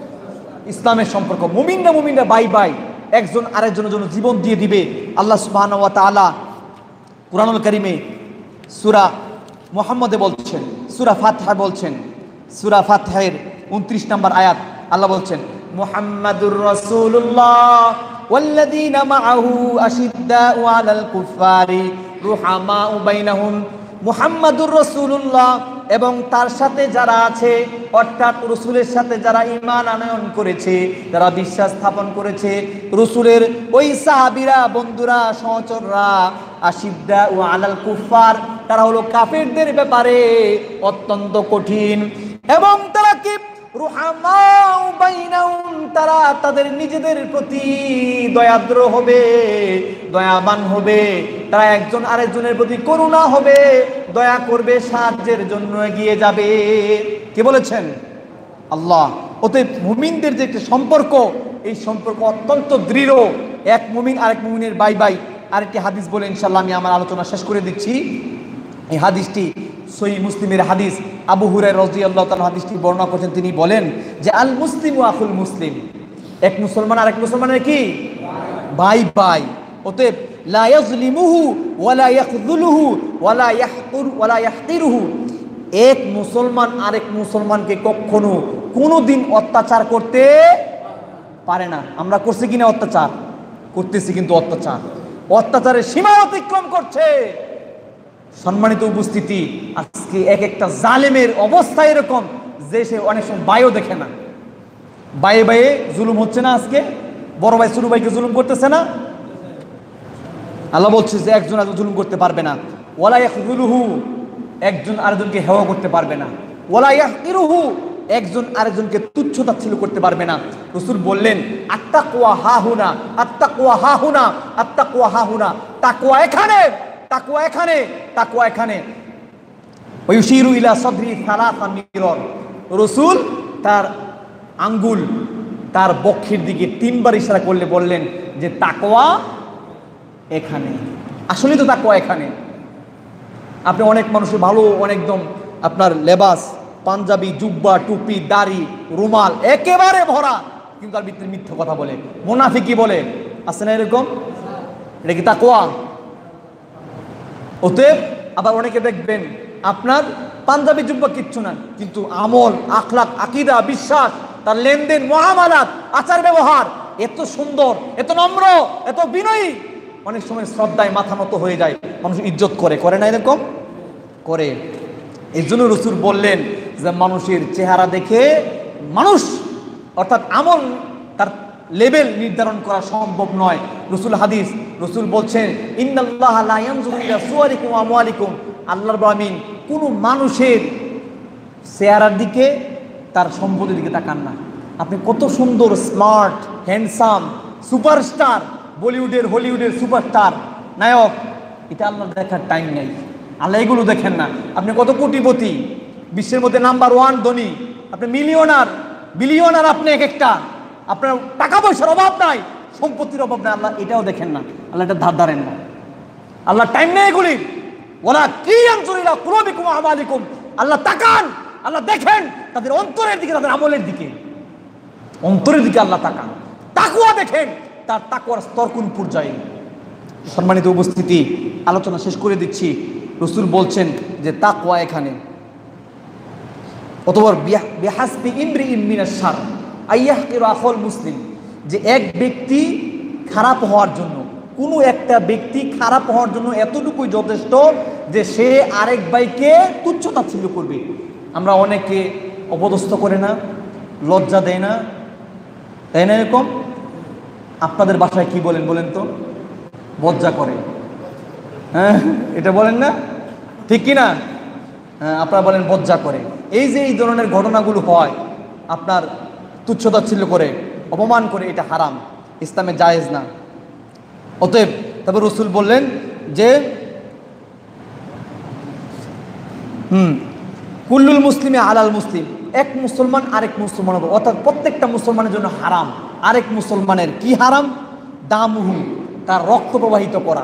S1: ইসলামের সম্পর্ক। মুমিনরা বাই বাই একজন আরেকজনের জন্য জীবন দিয়ে দিবে। আল্লাহ সুবহানাহু ওয়া তাআলা কুরআনুল কারীমে সূরা মুহাম্মদে বলছেন, সূরা ফাতহা বলছেন, সূরা ফাতহের 29 নম্বর আয়াত আল্লাহ বলছেন, মুহাম্মাদুর রাসূলুল্লাহ ওয়াল্লাযীনা মাআহু আশিদ্দাউ আলাল কুফারি রুহামাউ বাইনাহুম। মুহাম্মাদুর রাসূলুল্লাহ এবং তার সাথে যারা আছে, অর্থাৎ রসুলের সাথে যারা ঈমান আনয়ন করেছে, যারা বিশ্বাস স্থাপন করেছে, রসুলের ওই সাহাবীরা, বন্ধুরা, সহচররা, আশিদ্দাউ আলাল কুফার, তারা হলো কাফেরদের ব্যাপারে অত্যন্ত কঠিন। এবং তারা কি রুহামাউ বাইনাহুম, তারা তাদের নিজেদের প্রতি দয়াদ্র হবে, দয়াবান হবে, তারা একজন আরেকজনের প্রতি করুণা হবে, দয়া করবে, সাহায্যের জন্য এগিয়ে যাবে। কে বলেছেন? আল্লাহ। অতএব মুমিনদের যে একটা সম্পর্ক, এই সম্পর্ক অত্যন্ত দৃঢ়। এক মুমিন আরেক মুমিনের বাই বাই। আরেকটি হাদিস বলে ইনশাআল্লাহ আমি আমার আলোচনা শেষ করে দিচ্ছি। এই হাদিসটি সহিহ মুসলিমের হাদিস। আবু হুরায়রা রাদিয়াল্লাহু তাআলা হাদিসটি বর্ণনা করেছেন। তিনি বলেন যে আল মুসলিমু আখুল মুসলিম, এক মুসলমান আরেক মুসলমানের কি ভাই ভাই। অতএব লা ইয়াজলিমুহু ওয়ালা ইয়াখযুলুহু ওয়ালা ইয়াহকিরুহু, এক মুসলমান আরেক মুসলমানকে কখনো কোনোদিন অত্যাচার করতে পারে না। আমরা করছি কিনা অত্যাচার? করতেছি, কিন্তু অত্যাচারের সীমা অতিক্রম করছে। সম্মানিত উপস্থিতি, আজকে এক একটা জালেমের অবস্থা এরকম যে সে অনেক সময় ভাইও দেখে না। ভাইয়ে জুলুম হচ্ছে না? আজকে বড় ভাই ছোট ভাইকে জুলুম করতেছে না? আল্লাহ বলছে যে একজন আরেকজন জুলুম করতে পারবে না। ওয়ালা ইয়াখযুলুহু, একজন আরেকজনকে হেওয়া করতে পারবে না। ওয়ালা ইয়াহকিরুহু, একজন আরেকজনকে তুচ্ছ তাচ্ছিল্য করতে পারবে না। রাসূল বললেন আত্তাকওয়া হাহুনা, আত্তাকওয়া হাহুনা, আত্তাকওয়া হাহুনা, তাকওয়া এখানে, তাকওয়া এখানে, তাকওয়া এখানে। ওয়ায়ুশিরু ইলা সাদরি সালাসা মিরর, রাসূল তার আঙ্গুল তার বক্ষের দিকে 3 বার ইশারা করলে বললেন যে তাকওয়া এখানে। আসলে তো তাকওয়া এখানে। আপনি অনেক মানুষের ভালো, অনেকদম আপনার লেবাস, পাঞ্জাবি, জুব্বা, টুপি, দাড়ি, রুমাল একেবারে ভরা, কিন্তু তার ভিতরে মিথ্যা কথা বলে, মুনাফিকি বলে। আছে না এরকম? এটা কি তাকওয়া? অতএব আবার অনেকে দেখবেন আপনার পাঞ্জাবি জুব্বা কিচ্ছু না, কিন্তু আমল, আখলাক, আকীদা, বিশ্বাস, তার লেনদেন, মুআমালাত, আচার ব্যবহার এত সুন্দর, এত নম্র, এত বিনয়ী, অনেক সময় শ্রদ্ধায় মাথা নত হয়ে যায়, মানুষ ইজ্জত করে না? এরকম করে। এই জন্য রাসূল বললেন যে মানুষের চেহারা দেখে মানুষ, অর্থাৎ আমল, তার লেভেল নির্ধারণ করা সম্ভব নয়। রাসূল বলছেন ইন্নাল্লাহা লা ইয়ানজুরু ইলা সুওয়ারিকুম ওয়া আমওয়ালিকুম, আল্লাহ রাব্বুল আমিন কোন মানুষের চেহারার দিকে, তার সম্পদের দিকে তাকান না। আপনি কত সুন্দর, স্মার্ট, হ্যান্ডসাম, সুপারস্টার, বলিউডের হলিউডের সুপারস্টার নায়ক, এটা আল্লাহর দেখার টাইম নেই। আল্লাহ এগুলো দেখেন না। আপনি কত কোটিপতি, বিশ্বের মধ্যে নাম্বার 1 ধনী, আপনি মিলিয়নার, বিলিয়নার, আপনি এক একটা, আপনার টাকা পয়সার অভাব নাই, সম্পত্তির অভাব নাই, আল্লাহ এটাও দেখেন না। আল্লাহ এটা ধার ধারেন না। আল্লাহ টাইম নেই এগুলি। ওয়ালা কি ইয়ানজুরু ইলা কুলুবিকুম ওয়া আমালিকুম, আল্লাহ তাকান, আল্লাহ দেখেন তাদের অন্তরের দিকে, তাদের আমলের দিকে, অন্তরের দিকে আল্লাহ তাকান। তাকওয়া দেখেন তার তাকওয়ার স্তর কোন পর্যায়ে। সম্মানিত উপস্থিতি, আলোচনা শেষ করে দিচ্ছি। রাসূল বলছেন যে তাকওয়া এখানে। অতঃপর বিহাসবি ইমরিইন মিনাশ শার আইয়াহকিরু আখাল মুসলিম, যে এক ব্যক্তি খারাপ হওয়ার জন্য, কোনো একটা ব্যক্তি খারাপ হওয়ার জন্য এতটুকুই যথেষ্ট যে সে আরেক ভাইকে তুচ্ছ-তাচ্ছিল্য করবে। আমরা অনেকে অপদস্থ করে না, লজ্জা দেয় না, তাই না? এরকম আপনাদের বাসায় কি বলেন বলেন তো? লজ্জা করে, হ্যাঁ এটা বলেন না, ঠিক কি না? হ্যাঁ, আপনারা বলেন লজ্জা করে। এই যে এই ধরনের ঘটনাগুলো হয়, আপনার তুচ্ছ-তাচ্ছিল্য করে, অপমান করে, এটা হারাম, ইসলামে জায়েজ না। অতএব তবে রসুল বললেন যে কুল্লুল মুসলিমে আলাল মুসলিম, এক মুসলমান আরেক মুসলমানের উপর, অর্থাৎ প্রত্যেকটা মুসলমানের জন্য হারাম। আরেক মুসলমানের কি হারাম? দামুহু, তার রক্ত প্রবাহিত করা।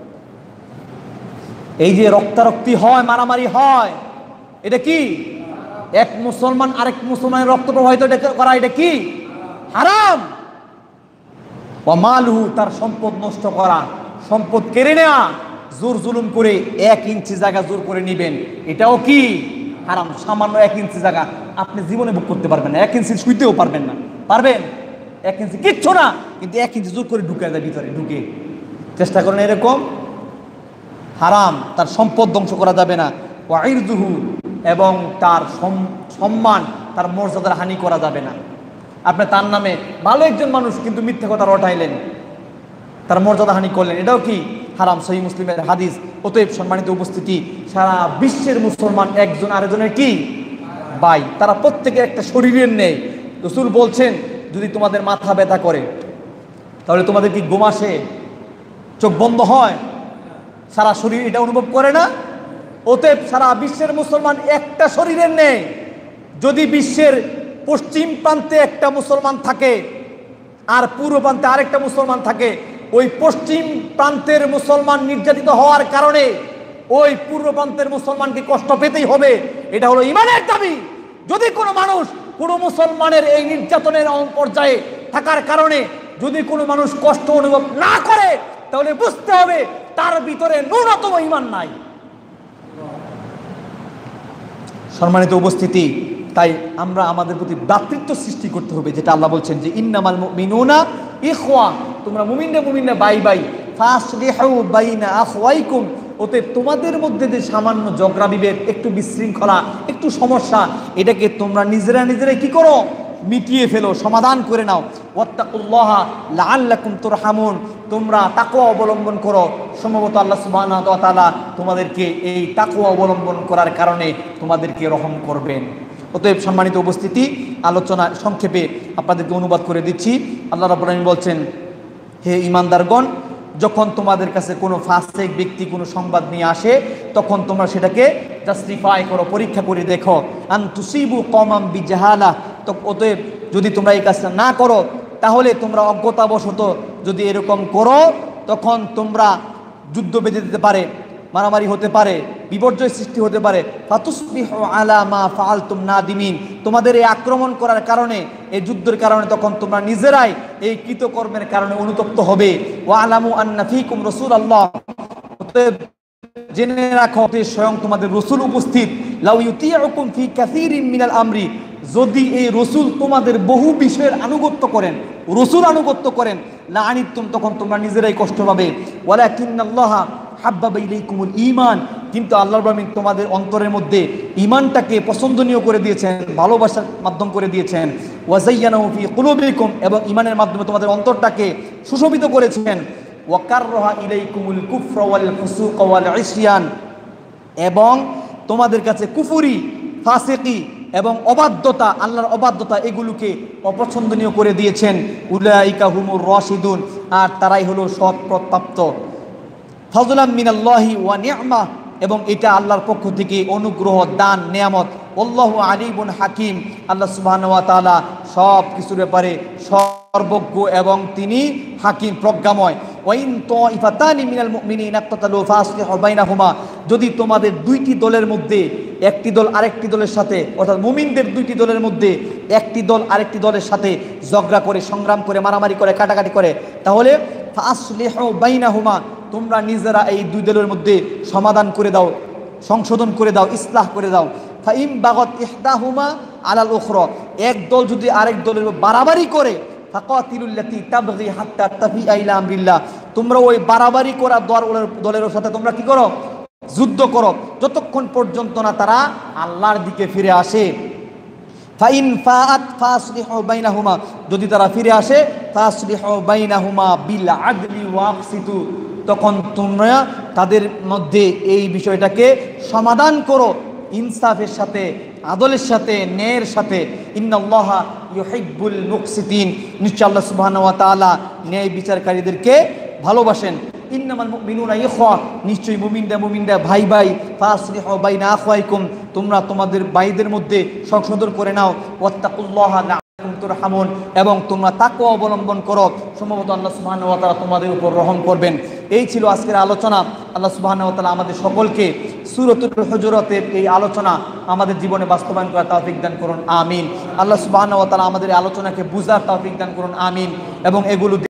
S1: এই যে রক্তারক্তি হয়, মারামারি হয়, এটা কি? এক মুসলমান আরেক মুসলমানের রক্ত প্রবাহিত করা, এটা কি? হারাম। ওয়া মালহু, তার সম্পদ নষ্ট করা, সম্পদ কেড়ে নেওয়া, জোর জুলুম করে 1 ইঞ্চি জায়গা জোর করে নিবেন, এটাও কি? হারাম। সামান্য 1 ইঞ্চি জায়গা আপনি জীবনে ভোগ করতে পারবেন না, 1 ইঞ্চি শুইতেও পারবেন না। পারবেন? 1 ইঞ্চি কিচ্ছু না, কিন্তু 1 ইঞ্চি জোর করে ঢুকে যায় ভিতরে, ঢুকে চেষ্টা করেন, এরকম হারাম। তার সম্পদ ধ্বংস করা যাবে না। ওয়া ইরদুহু, এবং তার সম্মান, তার মর্যাদার হানি করা যাবে না। আপনি তার নামে ভালো একজন মানুষ, কিন্তু মিথ্যে কথা রটাইলেন, তার মর্যাদা হানি করলেন, এটাও কি? হারাম। সহিহ মুসলিমের হাদিস। অতএব সম্মানিত উপস্থিতি, সারা বিশ্বের মুসলমান একজন আরেকজনের কি? ভাই। তারা প্রত্যেকে একটা শরীরের নেই। রাসূল বলছেন, যদি তোমাদের মাথা ব্যথা করে তাহলে তোমাদের কি ঘুম আসে? চোখ বন্ধ হয়? সারা শরীর এটা অনুভব করে না? অতএব সারা বিশ্বের মুসলমান একটা শরীরের নেই। যদি বিশ্বের পশ্চিম প্রান্তে একটা মুসলমান থাকে আর পূর্ব প্রান্তে আরেকটা মুসলমান থাকে, ওই পশ্চিম প্রান্তের মুসলমান নির্যাতিত হওয়ার কারণে ওই পূর্ব প্রান্তের মুসলমানকে কষ্ট পেতেই হবে। এটা হলো ঈমানের দাবি। যদি কোনো মানুষ, কোনো মুসলমানের এই নির্যাতনের পর্যায়ে থাকার কারণে যদি কোনো মানুষ কষ্ট অনুভব না করে, তাহলে বুঝতে হবে তার ভিতরে ন্যূনতম ঈমান নাই। সম্মানিত উপস্থিতি, তাই আমরা আমাদের প্রতি ভ্রাতৃত্ব সৃষ্টি করতে হবে, যেটা আল্লাহ বলছেন যে ইন্নামাল মুমিনুনা ইখওয়া, তোমরা মুমিনরা ভাই ভাই, ফাসলিহু বাইনা আখওয়াইকুম। অতএব তোমাদের মধ্যে যে সামান্য ঝগড়া বিভেদ, একটু বিশৃঙ্খলা, একটু সমস্যা, এটাকে তোমরা নিজেরাই কি করো? মিটিয়ে ফেলো, সমাধান করে নাও। ওয়াত্তাকুল্লাহা লাআল্লাকুম তুরহামুন, তোমরা তাকওয়া অবলম্বন করো, সম্ভবত আল্লাহ সুবহানাহু ওয়া তাআলা তোমাদেরকে এই তাকওয়া অবলম্বন করার কারণে তোমাদেরকে রহম করবেন। অতএব সম্মানিত উপস্থিতি, আলোচনা সংক্ষেপে আপনাদেরকে অনুবাদ করে দিচ্ছি। আল্লাহ রাব্বুল আলামিন বলছেন, হে ঈমানদারগণ, যখন তোমাদের কাছে কোনো ফাসিক ব্যক্তি কোনো সংবাদ নিয়ে আসে, তখন তোমরা সেটাকে জাস্টিফাই করো, পরীক্ষা করে দেখো। আন তুসিবু কওমান বিজাহালা, তো অতএব যদি তোমরা এই কাজটা না করো, তাহলে তোমরা অজ্ঞতাবশত যদি এরকম করো, তখন তোমরা যুদ্ধ বেঁধে দিতে পারে, মারামারি হতে পারে, বিপর্যয় সৃষ্টি হতে পারে। ফাতুসবিহু আলা মা ফাআলতুম নাদিমিন, তোমাদের এই আক্রমণ করার কারণে, এই যুদ্ধের কারণে তখন তোমরা নিজেরাই এই কৃতকর্মের কারণে অনুতপ্ত হবে। ওয়া আলামু আন্না ফীকুম রাসূলুল্লাহ, অতএব জেনে রাখো স্বয়ং তোমাদের রাসূল উপস্থিত। লাউ ইউতিউকুম ফি কাসীরিন মিনাল আমরি, যদি এই রাসূল তোমাদের বহু বিষয়ের আনুগত্য করেন, রাসূল আনুগত্য করেন, লা আনিতুম, তখন তোমরা নিজেরাই কষ্ট পাবে। ওয়ালাকিন্নাল্লাহা হাব্বাবা ইলাইকুমুল ঈমান, কিন্তু আল্লাহ রাব্বুল আলামিন তোমাদের অন্তরের মধ্যে ঈমানটাকে পছন্দনীয় করে দিয়েছেন, ভালোবাসার মাধ্যম করে দিয়েছেন। ওয়া যায়্যানাহু ফি কুলুবিকুম, এবং ঈমানের মাধ্যমে তোমাদের অন্তরটাকে সুশোভিত করেছেন। ওয়া কাররাহা ইলাইকুমুল কুফরা ওয়াল ফুসুক ওয়াল ইসয়ান, এবং তোমাদের কাছে কুফরি, ফাসিকি এবং অবাধ্যতা, আল্লাহর অবাধ্যতা, এগুলোকে অপছন্দনীয় করে দিয়েছেন। উলাইকা হুমুর রাশিদুন, আর তারাই হলো সৎ পথপ্রাপ্ত। ফজলাম মিনাল্লাহি ওয়া নি'মা, এবং এটা আল্লাহর পক্ষ থেকে অনুগ্রহ, দান, নেয়ামত। আল্লাহু আলিমুন হাকিম, আল্লাহ সুবহানাহু ওয়া তাআলা সব কিছুর ব্যাপারে সর্বজ্ঞ এবং তিনি হাকিম, প্রজ্ঞাময়। ওয়াইন তাইফাতানি মিনাল মুমিনিনা ইকতাতালু ফাসলিহু বাইনাহুমা, যদি তোমাদের দুইটি দলের মধ্যে একটি দল আরেকটি দলের সাথে, অর্থাৎ মুমিনদের দুইটি দলের মধ্যে একটি দল আরেকটি দলের সাথে ঝগড়া করে, সংগ্রাম করে, মারামারি করে, কাটাকাটি করে, তাহলে ফাসলিহু বাইনাহুমা, তোমরা নিজেরা এই দুই দলের মধ্যে সমাধান করে দাও, সংশোধন করে দাও, ইসলাহ করে দাও। ফাইম বাগত ইহদাহুমা আলাল উখরা, এক দল যদি আরেক দলের বাড়াবাড়ি করে, ফাকাতিলুল্লাতী তাবগী হাত্তা তাফিআ ইলা আমরিল্লাহ, তোমরা ওই বাড়াবাড়ি করা দলের সাথে তোমরা কি করো? যুদ্ধ করো, যতক্ষণ পর্যন্ত না তারা আল্লাহর দিকে ফিরে আসে। ফাইন ফাআত ফাসলিহু বাইনাহুমা, যদি তারা ফিরে আসে ফাসলিহু বাইনাহুমা বিল আদলি ওয়াকসিতু, তখন তোমরা তাদের মধ্যে এই বিষয়টাকে সমাধান করো ইনসাফের সাথে, আদলের সাথে, ন্যায়ের সাথে। ইন্নাল্লাহা ইউহিব্বুল মুকসিতিন, নিশ্চয় আল্লাহ সুবহানাহু ওয়া তাআলা ন্যায় বিচারকারীদেরকে ভালোবাসেন। ইন্নামাল মুমিনুনা ইখওয়া, নিশ্চয়ই মুমিনরা ভাই ভাই। ফাসলিহু বাইনা আখওয়াইকুম, তোমরা তোমাদের ভাইদের মধ্যে সংশোধন করে নাও। ওয়াত্তাকুল্লাহা লাআল্লাকুম তুরহামুন, এবং তোমরা তাকওয়া অবলম্বন করো, সম্ভবত আল্লাহ সুবহানাহু ওয়া তাআলা তোমাদের উপর রহম করবেন। এই ছিল আজকের আলোচনা। আল্লাহ সুবহানাহু ওয়া তাআলা আমাদের সকলকে সূরাতুল হুজুরাতের এই আলোচনা আমাদের জীবনে বাস্তবায়ন করার তৌফিক দান করুন, আমিন। আল্লাহ সুবহানাহু ওয়া তাআলা আমাদের এই আলোচনাকে বুঝার তৌফিক দান করুন, আমিন। এবং এগুলো